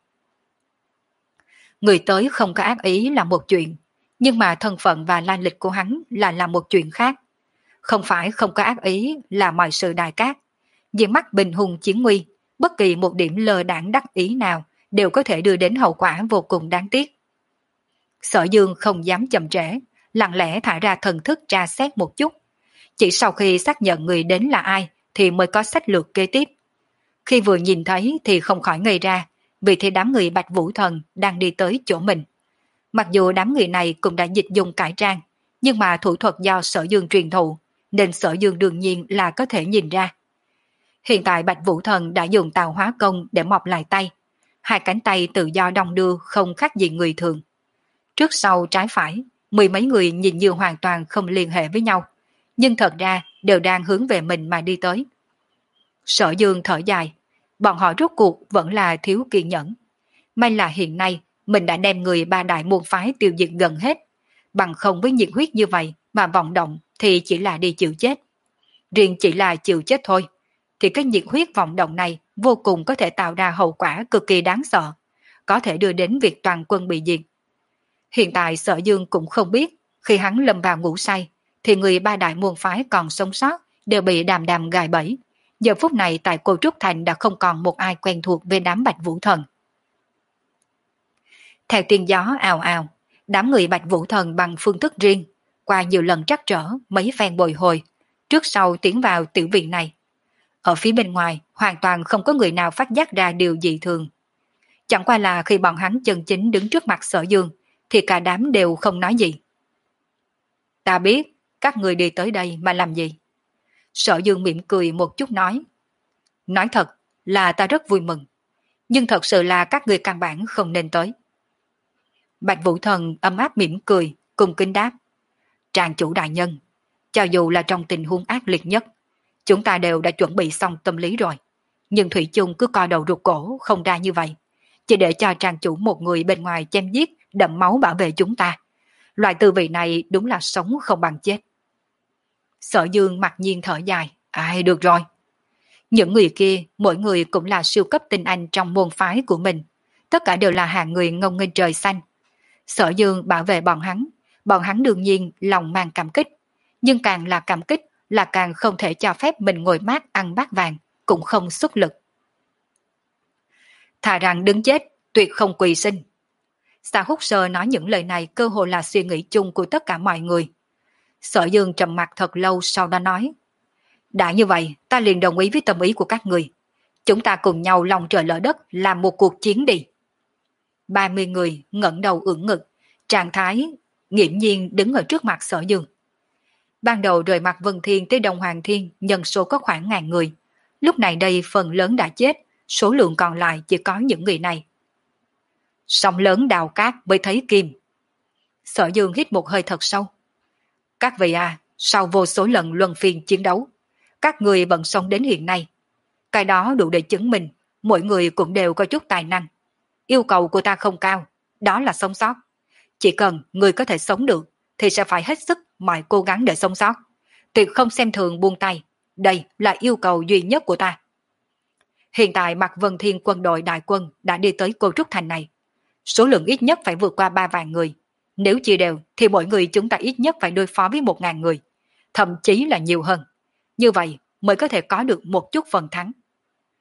Speaker 1: Người tới không có ác ý là một chuyện, nhưng mà thân phận và lai lịch của hắn là là một chuyện khác. Không phải không có ác ý là mọi sự đại cát. Diện mắt bình hùng chiến nguy, bất kỳ một điểm lơ đãng đắc ý nào đều có thể đưa đến hậu quả vô cùng đáng tiếc. Sở Dương không dám chậm trễ, lặng lẽ thả ra thần thức tra xét một chút. Chỉ sau khi xác nhận người đến là ai thì mới có sách lược kế tiếp. Khi vừa nhìn thấy thì không khỏi ngây ra, vì thế đám người Bạch Vũ Thần đang đi tới chỗ mình. Mặc dù đám người này cũng đã dịch dùng cải trang, nhưng mà thủ thuật do Sở Dương truyền thụ, nên Sở Dương đương nhiên là có thể nhìn ra. Hiện tại Bạch Vũ Thần đã dùng tào hóa công để mọc lại tay. Hai cánh tay tự do đong đưa không khác gì người thường. Trước sau trái phải, mười mấy người nhìn như hoàn toàn không liên hệ với nhau, nhưng thật ra đều đang hướng về mình mà đi tới. Sở Dương thở dài, bọn họ rốt cuộc vẫn là thiếu kiên nhẫn. May là hiện nay mình đã đem người ba đại môn phái tiêu diệt gần hết, bằng không với nhiệt huyết như vậy mà vọng động thì chỉ là đi chịu chết. Riêng chỉ là chịu chết thôi, thì cái nhiệt huyết vọng động này vô cùng có thể tạo ra hậu quả cực kỳ đáng sợ, có thể đưa đến việc toàn quân bị diệt. Hiện tại Sở Dương cũng không biết, khi hắn lâm vào ngủ say, thì người ba đại môn phái còn sống sót đều bị đàm đàm gài bẫy. Giờ phút này tại Cô Trúc Thành đã không còn một ai quen thuộc với đám Bạch Vũ Thần. Theo tiếng gió ào ào, đám người Bạch Vũ Thần bằng phương thức riêng, qua nhiều lần trắc trở, mấy phen bồi hồi, trước sau tiến vào tiểu viện này. Ở phía bên ngoài, hoàn toàn không có người nào phát giác ra điều dị thường. Chẳng qua là khi bọn hắn chân chính đứng trước mặt Sở Dương, thì cả đám đều không nói gì. Ta biết, các người đi tới đây mà làm gì? Sở Dương mỉm cười một chút nói. Nói thật là ta rất vui mừng, nhưng thật sự là các người căn bản không nên tới. Bạch Vũ Thần ấm áp mỉm cười, cùng kính đáp. Tràng chủ đại nhân, cho dù là trong tình huống ác liệt nhất, chúng ta đều đã chuẩn bị xong tâm lý rồi. Nhưng Thủy chung cứ co đầu rụt cổ không ra như vậy, chỉ để cho tràng chủ một người bên ngoài chém giết, đẫm máu bảo vệ chúng ta. Loại tư vị này đúng là sống không bằng chết. Sở Dương mặc nhiên thở dài. Ai được rồi. Những người kia, mỗi người cũng là siêu cấp tinh anh trong môn phái của mình. Tất cả đều là hạng người ngông nghênh trời xanh. Sở Dương bảo vệ bọn hắn. Bọn hắn đương nhiên lòng mang cảm kích. Nhưng càng là cảm kích là càng không thể cho phép mình ngồi mát ăn bát vàng, cũng không xuất lực. Thà rằng đứng chết, tuyệt không quỳ sinh. Sa Húc Sơ nói những lời này cơ hồ là suy nghĩ chung của tất cả mọi người. Sở Dương trầm mặt thật lâu sau đó nói. Đã như vậy, ta liền đồng ý với tâm ý của các người. Chúng ta cùng nhau lòng trời lỡ đất làm một cuộc chiến đi. ba mươi người ngẩng đầu ưỡn ngực, trạng thái nghiễm nhiên đứng ở trước mặt Sở Dương. Ban đầu rời mặt Vân Thiên tới Đông Hoàng Thiên nhân số có khoảng ngàn người. Lúc này đây phần lớn đã chết, số lượng còn lại chỉ có những người này. Sóng lớn đào cát mới thấy kim. Sở Dương hít một hơi thật sâu. Các vị à, sau vô số lần luân phiên chiến đấu, các người vẫn sống đến hiện nay. Cái đó đủ để chứng minh mỗi người cũng đều có chút tài năng. Yêu cầu của ta không cao, đó là sống sót. Chỉ cần người có thể sống được thì sẽ phải hết sức mọi cố gắng để sống sót. Tuyệt không xem thường buông tay. Đây là yêu cầu duy nhất của ta. Hiện tại Mạc Vân Thiên quân đội đại quân đã đi tới Cô Trúc Thành này. Số lượng ít nhất phải vượt qua ba vạn người. Nếu chia đều thì mỗi người chúng ta ít nhất phải đối phó với một ngàn người. Thậm chí là nhiều hơn. Như vậy mới có thể có được một chút phần thắng.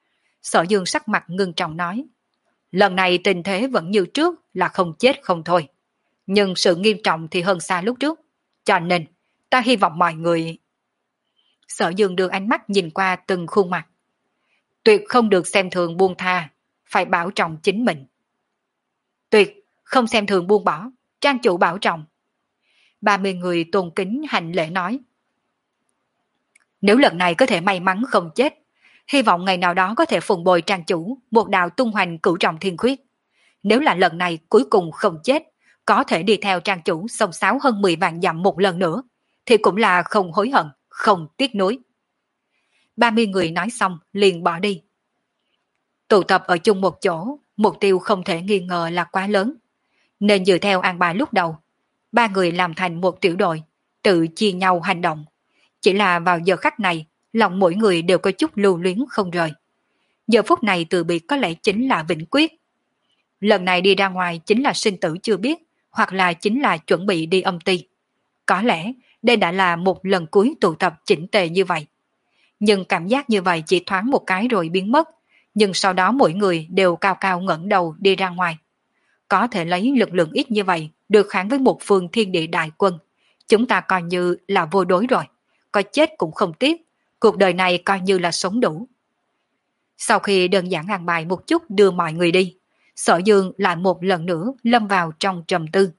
Speaker 1: Sở Dương sắc mặt ngưng trọng nói, lần này tình thế vẫn như trước là không chết không thôi. Nhưng sự nghiêm trọng thì hơn xa lúc trước. Cho nên, ta hy vọng mọi người... Sở Dương đưa ánh mắt nhìn qua từng khuôn mặt. Tuyệt không được xem thường buông tha, phải bảo trọng chính mình. Tuyệt không xem thường buông bỏ, trang chủ bảo trọng. Ba mươi người tôn kính hành lễ nói. Nếu lần này có thể may mắn không chết, hy vọng ngày nào đó có thể phụng bồi trang chủ một đạo tung hoành cửu trọng thiên khuyết. Nếu là lần này cuối cùng không chết, có thể đi theo trang chủ sông sáo hơn mười vạn dặm một lần nữa, thì cũng là không hối hận, không tiếc nuối. Ba mươi người nói xong liền bỏ đi. Tụ tập ở chung một chỗ, mục tiêu không thể nghi ngờ là quá lớn. Nên dựa theo an bài lúc đầu, ba người làm thành một tiểu đội, tự chia nhau hành động. Chỉ là vào giờ khắc này, lòng mỗi người đều có chút lưu luyến không rời. Giờ phút này từ biệt có lẽ chính là vĩnh quyết. Lần này đi ra ngoài chính là sinh tử chưa biết, hoặc là chính là chuẩn bị đi âm ty. Có lẽ đây đã là một lần cuối tụ tập chỉnh tề như vậy. Nhưng cảm giác như vậy chỉ thoáng một cái rồi biến mất, nhưng sau đó mỗi người đều cao cao ngẩng đầu đi ra ngoài. Có thể lấy lực lượng ít như vậy được kháng với một phương thiên địa đại quân. Chúng ta coi như là vô đối rồi, có chết cũng không tiếc, cuộc đời này coi như là sống đủ. Sau khi đơn giản an bài một chút đưa mọi người đi, Sở Dương lại một lần nữa lâm vào trong trầm tư.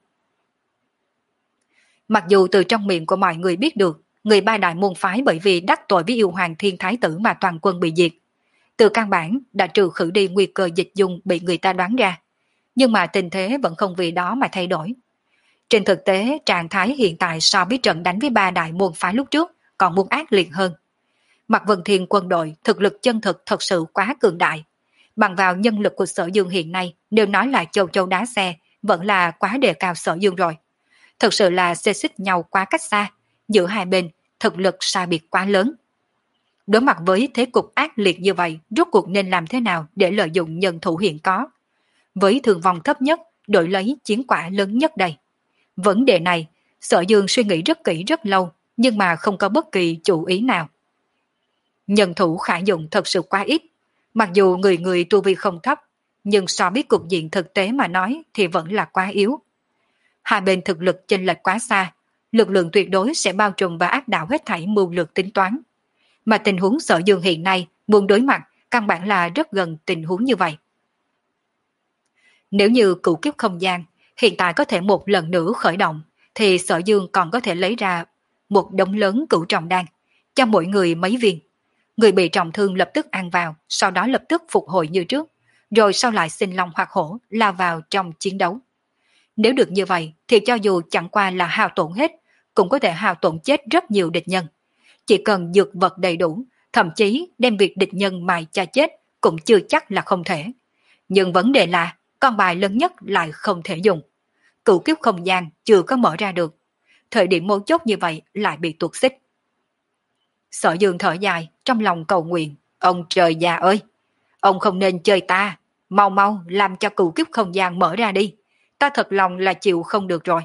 Speaker 1: Mặc dù từ trong miệng của mọi người biết được, người ba đại môn phái bởi vì đắc tội với yêu hoàng thiên thái tử mà toàn quân bị diệt. Từ căn bản đã trừ khử đi nguy cơ dịch dung bị người ta đoán ra. Nhưng mà tình thế vẫn không vì đó mà thay đổi. Trên thực tế, trạng thái hiện tại so với trận đánh với ba đại môn phái lúc trước còn muốn ác liệt hơn. Mặt Vân Thiên quân đội thực lực chân thực thật sự quá cường đại. Bằng vào nhân lực của Sở Dương hiện nay, nếu nói là châu châu đá xe, vẫn là quá đề cao Sở Dương rồi. Thật sự là xê xích nhau quá cách xa, giữa hai bên thực lực sai biệt quá lớn. Đối mặt với thế cục ác liệt như vậy, rốt cuộc nên làm thế nào để lợi dụng nhân thủ hiện có? Với thương vong thấp nhất, đổi lấy chiến quả lớn nhất đây. Vấn đề này, Sở Dương suy nghĩ rất kỹ rất lâu, nhưng mà không có bất kỳ chủ ý nào. Nhân thủ khả dụng thật sự quá ít. Mặc dù người người tu vi không thấp, nhưng so với cục diện thực tế mà nói thì vẫn là quá yếu. Hai bên thực lực chênh lệch quá xa, lực lượng tuyệt đối sẽ bao trùm và áp đảo hết thảy mưu lược tính toán. Mà tình huống Sở Dương hiện nay muốn đối mặt căn bản là rất gần tình huống như vậy. Nếu như cửu kiếp không gian hiện tại có thể một lần nữa khởi động, thì Sở Dương còn có thể lấy ra một đống lớn cửu trọng đan, cho mỗi người mấy viên. Người bị trọng thương lập tức ăn vào, sau đó lập tức phục hồi như trước, rồi sau lại sinh long hoặc hổ lao vào trong chiến đấu. Nếu được như vậy thì cho dù chẳng qua là hao tổn hết, cũng có thể hao tổn chết rất nhiều địch nhân. Chỉ cần dược vật đầy đủ, thậm chí đem việc địch nhân mài cha chết cũng chưa chắc là không thể. Nhưng vấn đề là con bài lớn nhất lại không thể dùng. Cửu kiếp không gian chưa có mở ra được. Thời điểm mấu chốt như vậy lại bị tuột xích. Sở Dương thở dài, trong lòng cầu nguyện. Ông trời già ơi! Ông không nên chơi ta. Mau mau làm cho cửu kiếp không gian mở ra đi. Ta thật lòng là chịu không được rồi.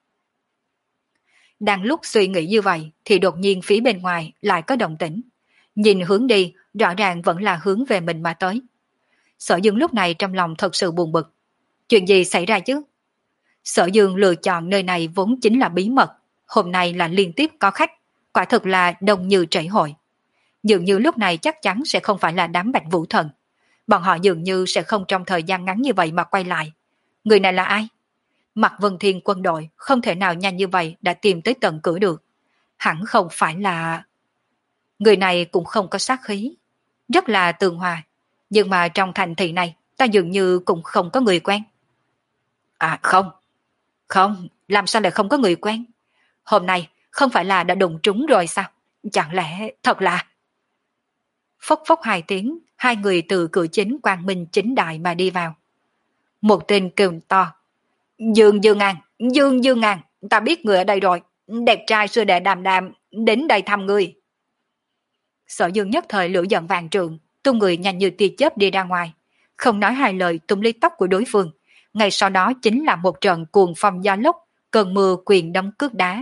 Speaker 1: Đang lúc suy nghĩ như vậy thì đột nhiên phía bên ngoài lại có động tĩnh. Nhìn hướng đi rõ ràng vẫn là hướng về mình mà tới. Sở Dương lúc này trong lòng thật sự buồn bực. Chuyện gì xảy ra chứ? Sở Dương lựa chọn nơi này vốn chính là bí mật. Hôm nay là liên tiếp có khách. Quả thực là đông như trảy hội. Dường như lúc này chắc chắn sẽ không phải là đám Bạch Vũ Thần. Bọn họ dường như sẽ không trong thời gian ngắn như vậy mà quay lại. Người này là ai? Mặt Vân Thiên quân đội không thể nào nhanh như vậy đã tìm tới tận cửa được. Hẳn không phải là... Người này cũng không có sát khí. Rất là tường hòa. Nhưng mà trong thành thị này ta dường như cũng không có người quen. À không. Không, làm sao lại không có người quen? Hôm nay không phải là đã đụng trúng rồi sao? Chẳng lẽ thật là... Phốc phốc hai tiếng, hai người từ cửa chính quang minh chính đại mà đi vào. Một tên kêu to. Dương Dương An, Dương Dương An, ta biết người ở đây rồi. Đẹp trai xưa đệ đàm đàm, đến đây thăm người. Sở Dương nhất thời lửa giận vàng trượng, tung người nhanh như tia chớp đi ra ngoài. Không nói hai lời tung lấy tóc của đối phương. Ngay sau đó chính là một trận cuồng phong gió lốc, cơn mưa quyền đấm cước đá.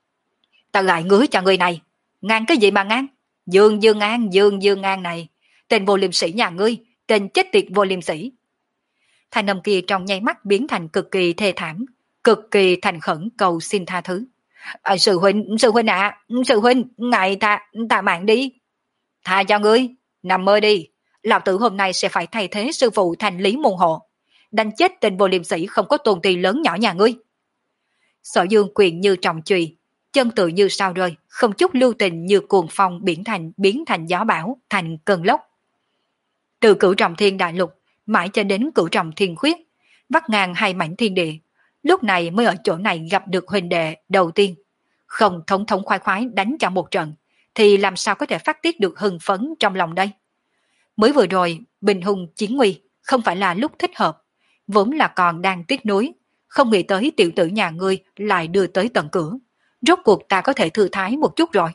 Speaker 1: Ta lại ngứa cho người này. Ngang cái gì mà ngang? Dương Dương An, Dương Dương An này. tên vô liêm sĩ nhà ngươi, tên chết tiệt vô liêm sĩ. Thanh âm kia trong nháy mắt biến thành cực kỳ thê thảm, cực kỳ thành khẩn cầu xin tha thứ. À, sư huynh, sư huynh ạ, à, sư huynh, ngài tha, tha mạng đi. Tha cho ngươi, nằm mơ đi. Lão tử hôm nay sẽ phải thay thế sư phụ thành Lý Môn Hộ, đánh chết tên vô liêm sĩ không có tôn ti lớn nhỏ nhà ngươi. Sở Dương quyền như trọng chùy, chân tự như sao rơi, không chút lưu tình như cuồng phong biển thành biến thành gió bão, thành cơn lốc. Từ cửu trọng thiên đại lục mãi cho đến cửu trọng thiên khuyết, vắt ngang hai mảnh thiên địa, lúc này mới ở chỗ này gặp được huynh đệ đầu tiên. Không thống thống khoái khoái đánh cho một trận, thì làm sao có thể phát tiết được hưng phấn trong lòng đây? Mới vừa rồi, bình hùng chiến nguy, không phải là lúc thích hợp, vốn là còn đang tiếc nuối, không nghĩ tới tiểu tử nhà ngươi lại đưa tới tận cửa. Rốt cuộc ta có thể thư thái một chút rồi.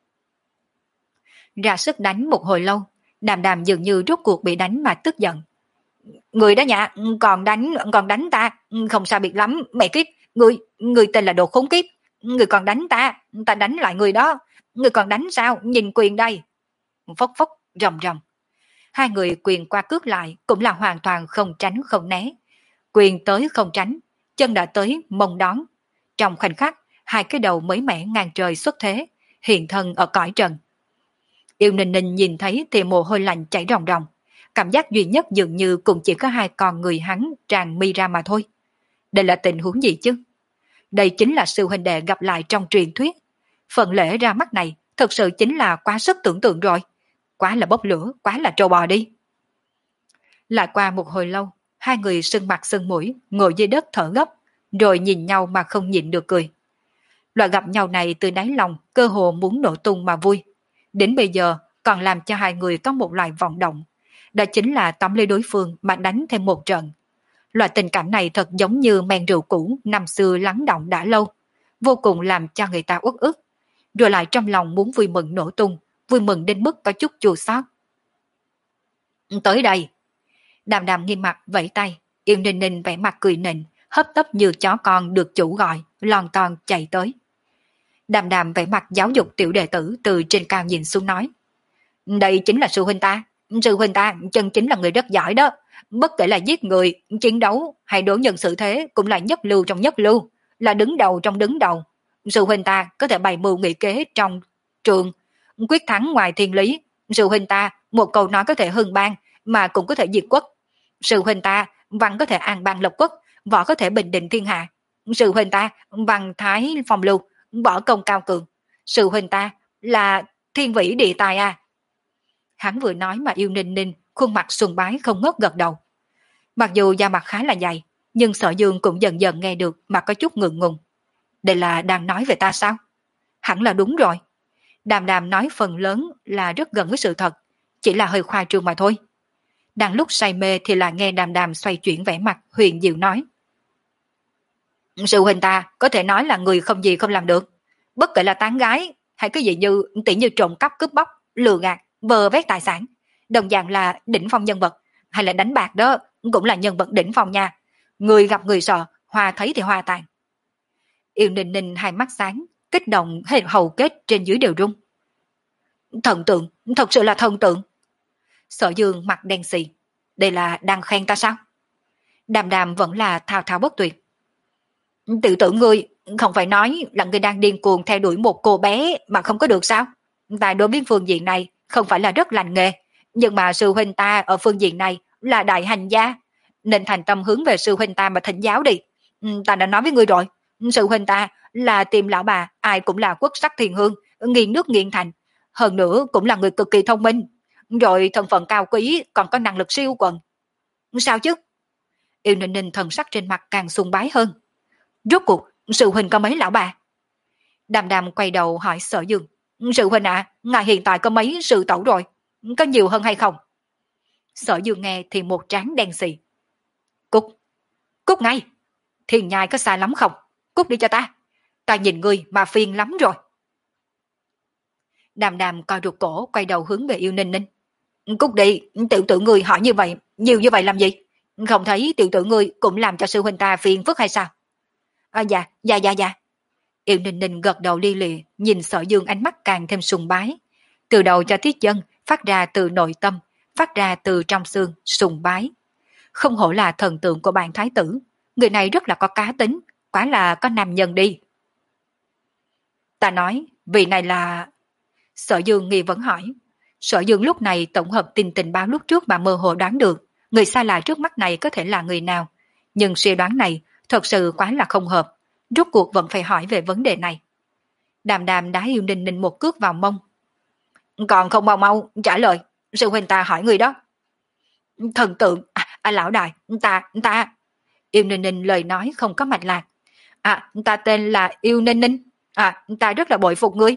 Speaker 1: Ra sức đánh một hồi lâu, Đàm Đàm dường như rốt cuộc bị đánh mà tức giận. Người đó nhạ, còn đánh, còn đánh ta, không sao biệt lắm, mẹ kiếp, người, người tên là đồ khốn kiếp, người còn đánh ta, ta đánh lại người đó, người còn đánh sao, nhìn quyền đây. Phốc phốc, rầm rầm. Hai người quyền qua cước lại cũng là hoàn toàn không tránh không né. Quyền tới không tránh, chân đã tới mông đón. Trong khoảnh khắc, hai cái đầu mới mẻ ngang trời xuất thế, hiện thân ở cõi trần. Yêu Ninh Ninh nhìn thấy thì mồ hôi lạnh chảy ròng ròng. Cảm giác duy nhất dường như cũng chỉ có hai con người hắn tràn mi ra mà thôi. Đây là tình huống gì chứ? Đây chính là sư huynh đệ gặp lại trong truyền thuyết. Phần lễ ra mắt này thật sự chính là quá sức tưởng tượng rồi. Quá là bốc lửa, quá là trâu bò đi. Lại qua một hồi lâu, hai người sưng mặt sưng mũi, ngồi dưới đất thở gấp, rồi nhìn nhau mà không nhịn được cười. Loại gặp nhau này từ đáy lòng cơ hồ muốn nổ tung mà vui. Đến bây giờ còn làm cho hai người có một loại vọng động. Đó chính là tóm lấy đối phương mà đánh thêm một trận. Loại tình cảm này thật giống như men rượu cũ năm xưa lắng động đã lâu, vô cùng làm cho người ta uất ức, rồi lại trong lòng muốn vui mừng nổ tung, vui mừng đến mức có chút chua xót. Tới đây. Đàm Đàm nghiêm mặt vẫy tay, Yên Ninh Ninh vẻ mặt cười nịnh, hấp tấp như chó con được chủ gọi, lon ton chạy tới. Đàm Đàm vẻ mặt giáo dục tiểu đệ tử từ trên cao nhìn xuống nói. Đây chính là sư huynh ta. Sư huynh ta chân chính là người rất giỏi đó. Bất kể là giết người, chiến đấu hay đối nhân xử thế cũng là nhất lưu trong nhất lưu, là đứng đầu trong đứng đầu. Sư huynh ta có thể bày mưu nghị kế trong trường, quyết thắng ngoài thiên lý. Sư huynh ta một câu nói có thể hưng bang mà cũng có thể diệt quốc. Sư huynh ta văn có thể an bang lập quốc, võ có thể bình định thiên hạ. Sư huynh ta văn thái phong lưu, võ công cao cường. Sư huynh ta là thiên vĩ địa tài à. Hắn vừa nói mà Yêu Ninh Ninh khuôn mặt sùng bái không ngớt gật đầu. Mặc dù da mặt khá là dày, nhưng Sở Dương cũng dần dần nghe được mà có chút ngượng ngùng. Đây là đang nói về ta sao? Hẳn là đúng rồi. Đàm Đàm nói phần lớn là rất gần với sự thật, chỉ là hơi khoa trương mà thôi. Đang lúc say mê thì là nghe Đàm Đàm xoay chuyển vẻ mặt huyền diệu nói. Sư huynh ta có thể nói là người không gì không làm được. Bất kể là tán gái hay cái gì như tỉ như trộm cắp cướp bóc, lừa gạt, vơ vét tài sản, đồng dạng là đỉnh phong nhân vật, hay là đánh bạc đó cũng là nhân vật đỉnh phong nha. Người gặp người sợ, hoa thấy thì hoa tàn. Yêu Ninh Ninh hai mắt sáng, kích động hết hầu kết trên dưới đều rung. Thần tượng, thật sự là thần tượng. Sở Dương mặt đen xì. Đây là đang khen ta sao? Đàm Đàm vẫn là thao thao bất tuyệt. Tự tưởng ngươi không phải nói là ngươi đang điên cuồng theo đuổi một cô bé mà không có được sao? Tại đối với phương diện này không phải là rất lành nghề, nhưng mà sư huynh ta ở phương diện này là đại hành gia, nên thành tâm hướng về sư huynh ta mà thỉnh giáo đi. Ta đã nói với ngươi rồi, sư huynh ta là tìm lão bà, ai cũng là quốc sắc thiên hương, nghiền nước nghiền thành, hơn nữa cũng là người cực kỳ thông minh, rồi thân phận cao quý, còn có năng lực siêu quần. Sao chứ? Yêu Ninh Ninh thần sắc trên mặt càng sùng bái hơn. Rốt cuộc sư huynh có mấy lão bà? Đàm Đàm quay đầu hỏi Sở Dương. Sư huynh à, ngài hiện tại có mấy sư tẩu rồi? Có nhiều hơn hay không? Sở Dương nghe thì một trán đen xì. Cút, cút ngay. Thiền nhai có xa lắm không? Cút đi cho ta. Ta nhìn ngươi mà phiền lắm rồi. Đàm Đàm coi ruột cổ quay đầu hướng về Yêu Ninh Ninh. Cút đi, tiểu tử ngươi hỏi như vậy, nhiều như vậy làm gì? Không thấy tiểu tử ngươi cũng làm cho sư huynh ta phiền phức hay sao? À, dạ, dạ, dạ, dạ. Yêu Ninh Ninh gật đầu li lịa, nhìn Sở Dương ánh mắt càng thêm sùng bái. Từ đầu cho tiết chân phát ra từ nội tâm, phát ra từ trong xương, sùng bái. Không hổ là thần tượng của bàn thái tử, người này rất là có cá tính, quả là có nam nhân đi. Ta nói, vị này là... Sở Dương nghi vấn hỏi. Sở Dương lúc này tổng hợp tin tình báo lúc trước mà mơ hồ đoán được, người xa lạ trước mắt này có thể là người nào. Nhưng suy đoán này thật sự quá là không hợp, rốt cuộc vẫn phải hỏi về vấn đề này. Đàm Đàm đá Yêu Ninh Ninh một cước vào mông. Còn không mau mau trả lời, sư huynh ta hỏi người đó. Thần tượng, à, à lão đại, ta, ta. Yêu Ninh Ninh lời nói không có mạch lạc. À, ta tên là Yêu Ninh Ninh, à, ta rất là bội phục ngươi.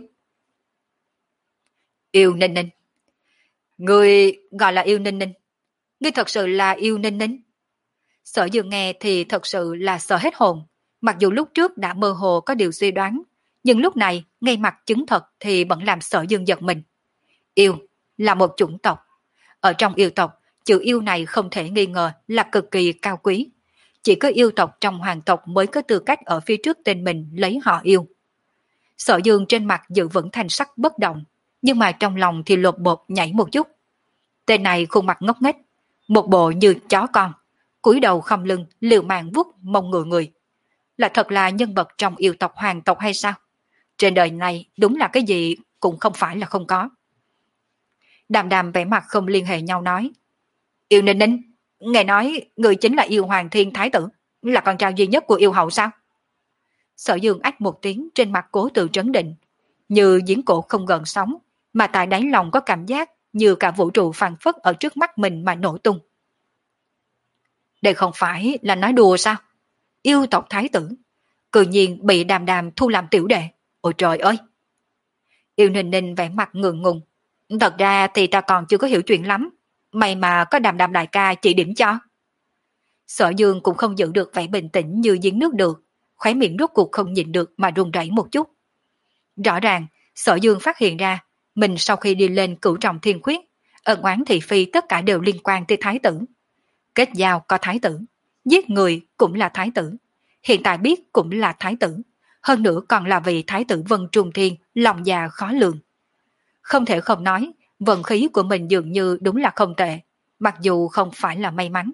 Speaker 1: Yêu Ninh Ninh. Ngươi gọi là Yêu Ninh Ninh. Ngươi thật sự là Yêu Ninh Ninh. Sở Dương nghe thì thật sự là sợ hết hồn. Mặc dù lúc trước đã mơ hồ có điều suy đoán, nhưng lúc này ngay mặt chứng thật thì vẫn làm Sở Dương giật mình. Yêu là một chủng tộc. Ở trong yêu tộc, chữ yêu này không thể nghi ngờ là cực kỳ cao quý. Chỉ có yêu tộc trong hoàng tộc mới có tư cách ở phía trước tên mình lấy họ Yêu. Sở Dương trên mặt giữ vững thanh sắc bất động, nhưng mà trong lòng thì lột bột nhảy một chút. Tên này khuôn mặt ngốc nghếch, một bộ như chó con, cúi đầu không lưng, liều mạng vuốt mông ngựa người. Là thật là nhân vật trong yêu tộc hoàng tộc hay sao? Trên đời này đúng là cái gì cũng không phải là không có. Đàm Đàm vẻ mặt không liên hệ nhau nói. Yêu Ninh Ninh, nghe nói người chính là Yêu Hoàng Thiên Thái Tử, là con trai duy nhất của yêu hậu sao? Sở Dương ách một tiếng trên mặt cố tự trấn định, như giếng cổ không gần sóng, mà tại đáy lòng có cảm giác như cả vũ trụ phàn phất ở trước mắt mình mà nổ tung. Đây không phải là nói đùa sao? Yêu tộc Thái Tử, cự nhiên bị Đàm Đàm thu làm tiểu đệ. Ôi trời ơi! Yêu Ninh Ninh vẻ mặt ngượng ngùng. Thật ra thì ta còn chưa có hiểu chuyện lắm. May mà có Đàm Đàm đại ca chỉ điểm cho. Sở Dương cũng không giữ được vẻ bình tĩnh như giếng nước được, khóe miệng rốt cuộc không nhịn được mà run rẩy một chút. Rõ ràng, Sở Dương phát hiện ra, mình sau khi đi lên cửu trọng thiên khuyết, ân oán thị phi tất cả đều liên quan tới Thái Tử. Kết giao có Thái Tử, giết người cũng là Thái Tử, hiện tại biết cũng là Thái Tử, hơn nữa còn là vị Thái Tử Vân Trung Thiên, lòng già khó lường. Không thể không nói, vận khí của mình dường như đúng là không tệ, mặc dù không phải là may mắn.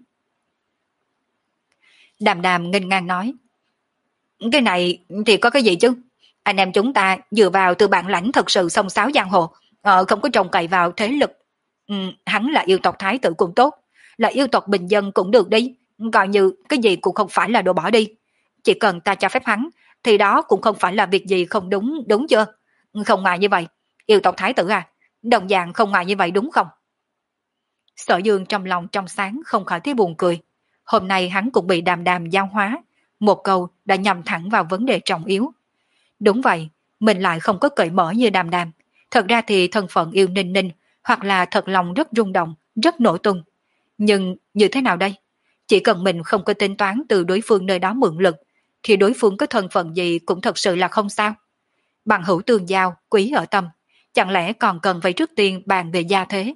Speaker 1: Đàm Đàm nghênh ngang nói, cái này thì có cái gì chứ? Anh em chúng ta dựa vào từ bản lãnh thật sự xông xáo giang hồ, ờ, không có trông cậy vào thế lực. Ừ, hắn là yêu tộc Thái Tử cũng tốt, là yêu tộc bình dân cũng được đi, coi như cái gì cũng không phải là đồ bỏ đi. Chỉ cần ta cho phép hắn, thì đó cũng không phải là việc gì không đúng, đúng chưa? Không ngại như vậy, yêu tộc Thái Tử à, đồng dạng không ngại như vậy đúng không? Sở Dương trong lòng trong sáng không khỏi thấy buồn cười. Hôm nay hắn cũng bị Đàm Đàm giao hóa, một câu đã nhằm thẳng vào vấn đề trọng yếu. Đúng vậy, mình lại không có cởi mở như Đàm Đàm. Thật ra thì thân phận Yêu Ninh Ninh hoặc là thật lòng rất rung động, rất nổi tung. Nhưng như thế nào đây? Chỉ cần mình không có tính toán từ đối phương nơi đó mượn lực, thì đối phương có thân phận gì cũng thật sự là không sao. Bằng hữu tương giao, quý ở tâm, chẳng lẽ còn cần phải trước tiên bàn về gia thế?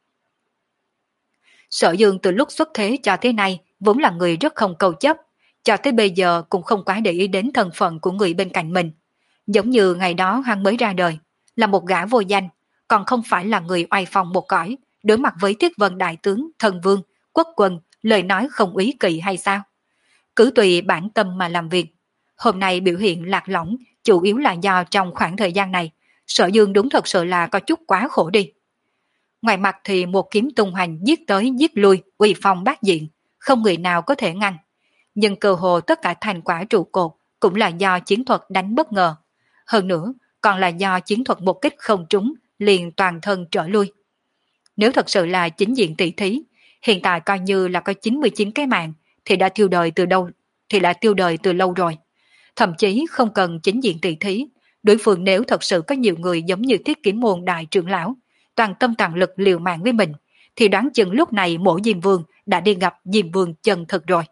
Speaker 1: Sở Dương từ lúc xuất thế cho tới nay vốn là người rất không cầu chấp, cho tới bây giờ cũng không quá để ý đến thân phận của người bên cạnh mình. Giống như ngày đó hắn mới ra đời, là một gã vô danh, còn không phải là người oai phong một cõi, đối mặt với Thiết Vân đại tướng, thần vương, quốc quân, lời nói không ý kỵ hay sao? Cứ tùy bản tâm mà làm việc. Hôm nay biểu hiện lạc lõng, chủ yếu là do trong khoảng thời gian này, Sở Dương đúng thật sự là có chút quá khổ đi. Ngoài mặt thì một kiếm tung hành giết tới giết lui, uy phong bát diện, không người nào có thể ngăn. Nhưng cơ hồ tất cả thành quả trụ cột cũng là do chiến thuật đánh bất ngờ. Hơn nữa, còn là do chiến thuật một kích không trúng, liền toàn thân trở lui. Nếu thật sự là chính diện tỷ thí, hiện tại coi như là có chín mươi chín cái mạng, thì đã tiêu đời từ đâu, thì đã tiêu đời từ lâu rồi. Thậm chí không cần chính diện tỷ thí, đối phương nếu thật sự có nhiều người giống như Thiết Kiếm Môn đại trưởng lão, toàn tâm toàn lực liều mạng với mình, thì đoán chừng lúc này mỗi Diêm Vương đã đi gặp Diêm Vương chân thực rồi.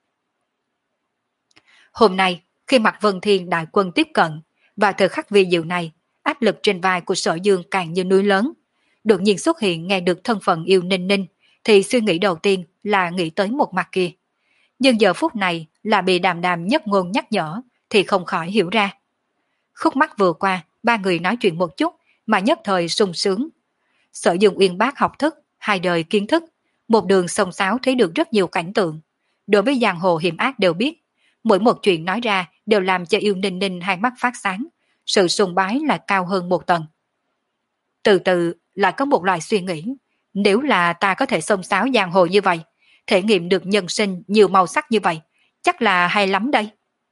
Speaker 1: Hôm nay, khi mặt Vân Thiên đại quân tiếp cận, và thời khắc vi diệu này, áp lực trên vai của Sở Dương càng như núi lớn. Đột nhiên xuất hiện nghe được thân phận Yêu Ninh Ninh, thì suy nghĩ đầu tiên là nghĩ tới một mặt kia. Nhưng giờ phút này là bị Đàm Đàm nhất ngôn nhắc nhở, thì không khỏi hiểu ra. Khúc mắc vừa qua, ba người nói chuyện một chút, mà nhất thời sung sướng. Sở Dương uyên bác học thức, hai đời kiến thức, một đường sông sáo thấy được rất nhiều cảnh tượng. Đối với giang hồ hiểm ác đều biết, mỗi một chuyện nói ra đều làm cho Yêu Ninh Ninh hai mắt phát sáng, sự sùng bái là cao hơn một tầng. Từ từ lại có một loại suy nghĩ, nếu là ta có thể xông xáo giang hồ như vậy, thể nghiệm được nhân sinh nhiều màu sắc như vậy, chắc là hay lắm đây.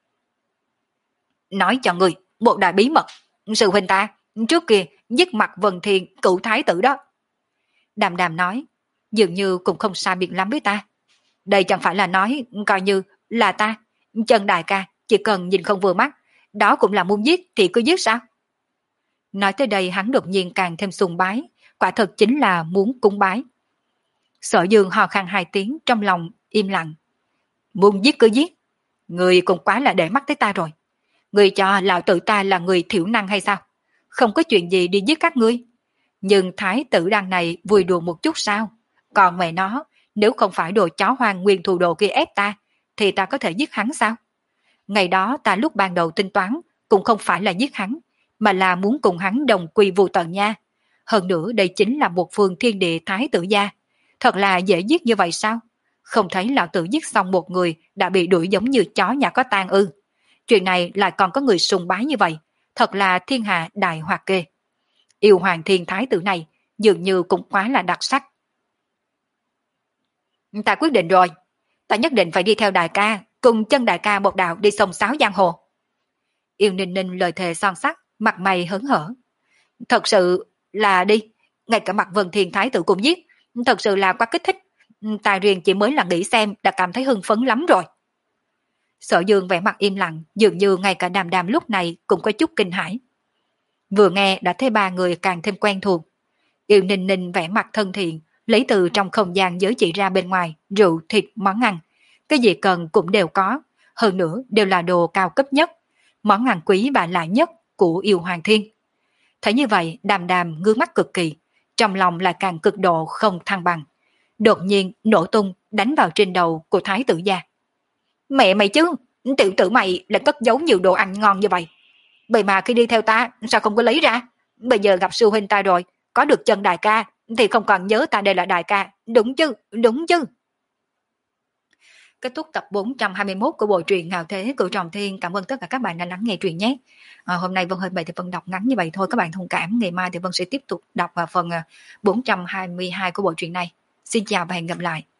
Speaker 1: Nói cho người một đại bí mật, sư huynh ta trước kia giết mặt Vân Thiên cựu thái tử đó. Đàm Đàm nói, dường như cũng không sai biệt lắm với ta. Đây chẳng phải là nói coi như là ta, Chân đại ca chỉ cần nhìn không vừa mắt, đó cũng là muốn giết thì cứ giết sao? Nói tới đây hắn đột nhiên càng thêm sùng bái, quả thật chính là muốn cúng bái. Sở Dương hò khan hai tiếng trong lòng im lặng. Muốn giết cứ giết, người cũng quá là để mắt tới ta rồi. Người cho lão tử ta là người thiểu năng hay sao? Không có chuyện gì đi giết các ngươi. Nhưng thái tử đăng này vui đùa một chút sao? Còn mẹ nó, nếu không phải đồ chó hoang nguyên thù đồ kia ép ta, thì ta có thể giết hắn sao? Ngày đó ta lúc ban đầu tính toán cũng không phải là giết hắn, mà là muốn cùng hắn đồng quy vu tận nha. Hơn nữa đây chính là một phương thiên địa thái tử gia. Thật là dễ giết như vậy sao? Không thấy lão tử giết xong một người đã bị đuổi giống như chó nhà có tang ư? Chuyện này lại còn có người sùng bái như vậy, thật là thiên hạ đại hoạt kê. Yêu hoàng thiên thái tử này dường như cũng quá là đặc sắc. Ta quyết định rồi, ta nhất định phải đi theo đại ca, cùng Chân đại ca một đạo đi sông sáo giang hồ. Yêu Ninh Ninh lời thề son sắt, mặt mày hớn hở. Thật sự là đi, ngay cả mặt Vân Thiên thái tử cũng giết, thật sự là quá kích thích. Ta riêng chỉ mới là nghĩ xem đã cảm thấy hưng phấn lắm rồi. Sở Dương vẻ mặt im lặng, dường như ngay cả Đàm Đàm lúc này cũng có chút kinh hãi. Vừa nghe đã thấy ba người càng thêm quen thuộc. Yêu Ninh Ninh vẻ mặt thân thiện, lấy từ trong không gian giới chỉ ra bên ngoài, rượu, thịt, món ăn. Cái gì cần cũng đều có, hơn nữa đều là đồ cao cấp nhất, món ăn quý và lạ nhất của Yêu Hoàng Thiên. Thấy như vậy, Đàm Đàm ngước mắt cực kỳ, trong lòng là càng cực độ không thăng bằng. Đột nhiên nổ tung đánh vào trên đầu của thái tử gia. Mẹ mày chứ, tiểu tử mày lại cất giấu nhiều đồ ăn ngon như vậy. Vậy mà khi đi theo ta sao không có lấy ra? Bây giờ gặp sư huynh ta rồi, có được Chân đại ca thì không còn nhớ ta đây là đại ca, đúng chứ, đúng chứ. Kết thúc tập bốn trăm hai mươi mốt của bộ truyện Ngạo Thế Cửu Trọng Thiên. Cảm ơn tất cả các bạn đã lắng nghe truyện nhé. À, hôm nay Vân hơi bày thì Vân đọc ngắn như vậy thôi, các bạn thông cảm. Ngày mai thì Vân sẽ tiếp tục đọc vào phần bốn trăm hai mươi hai của bộ truyện này. Xin chào và hẹn gặp lại.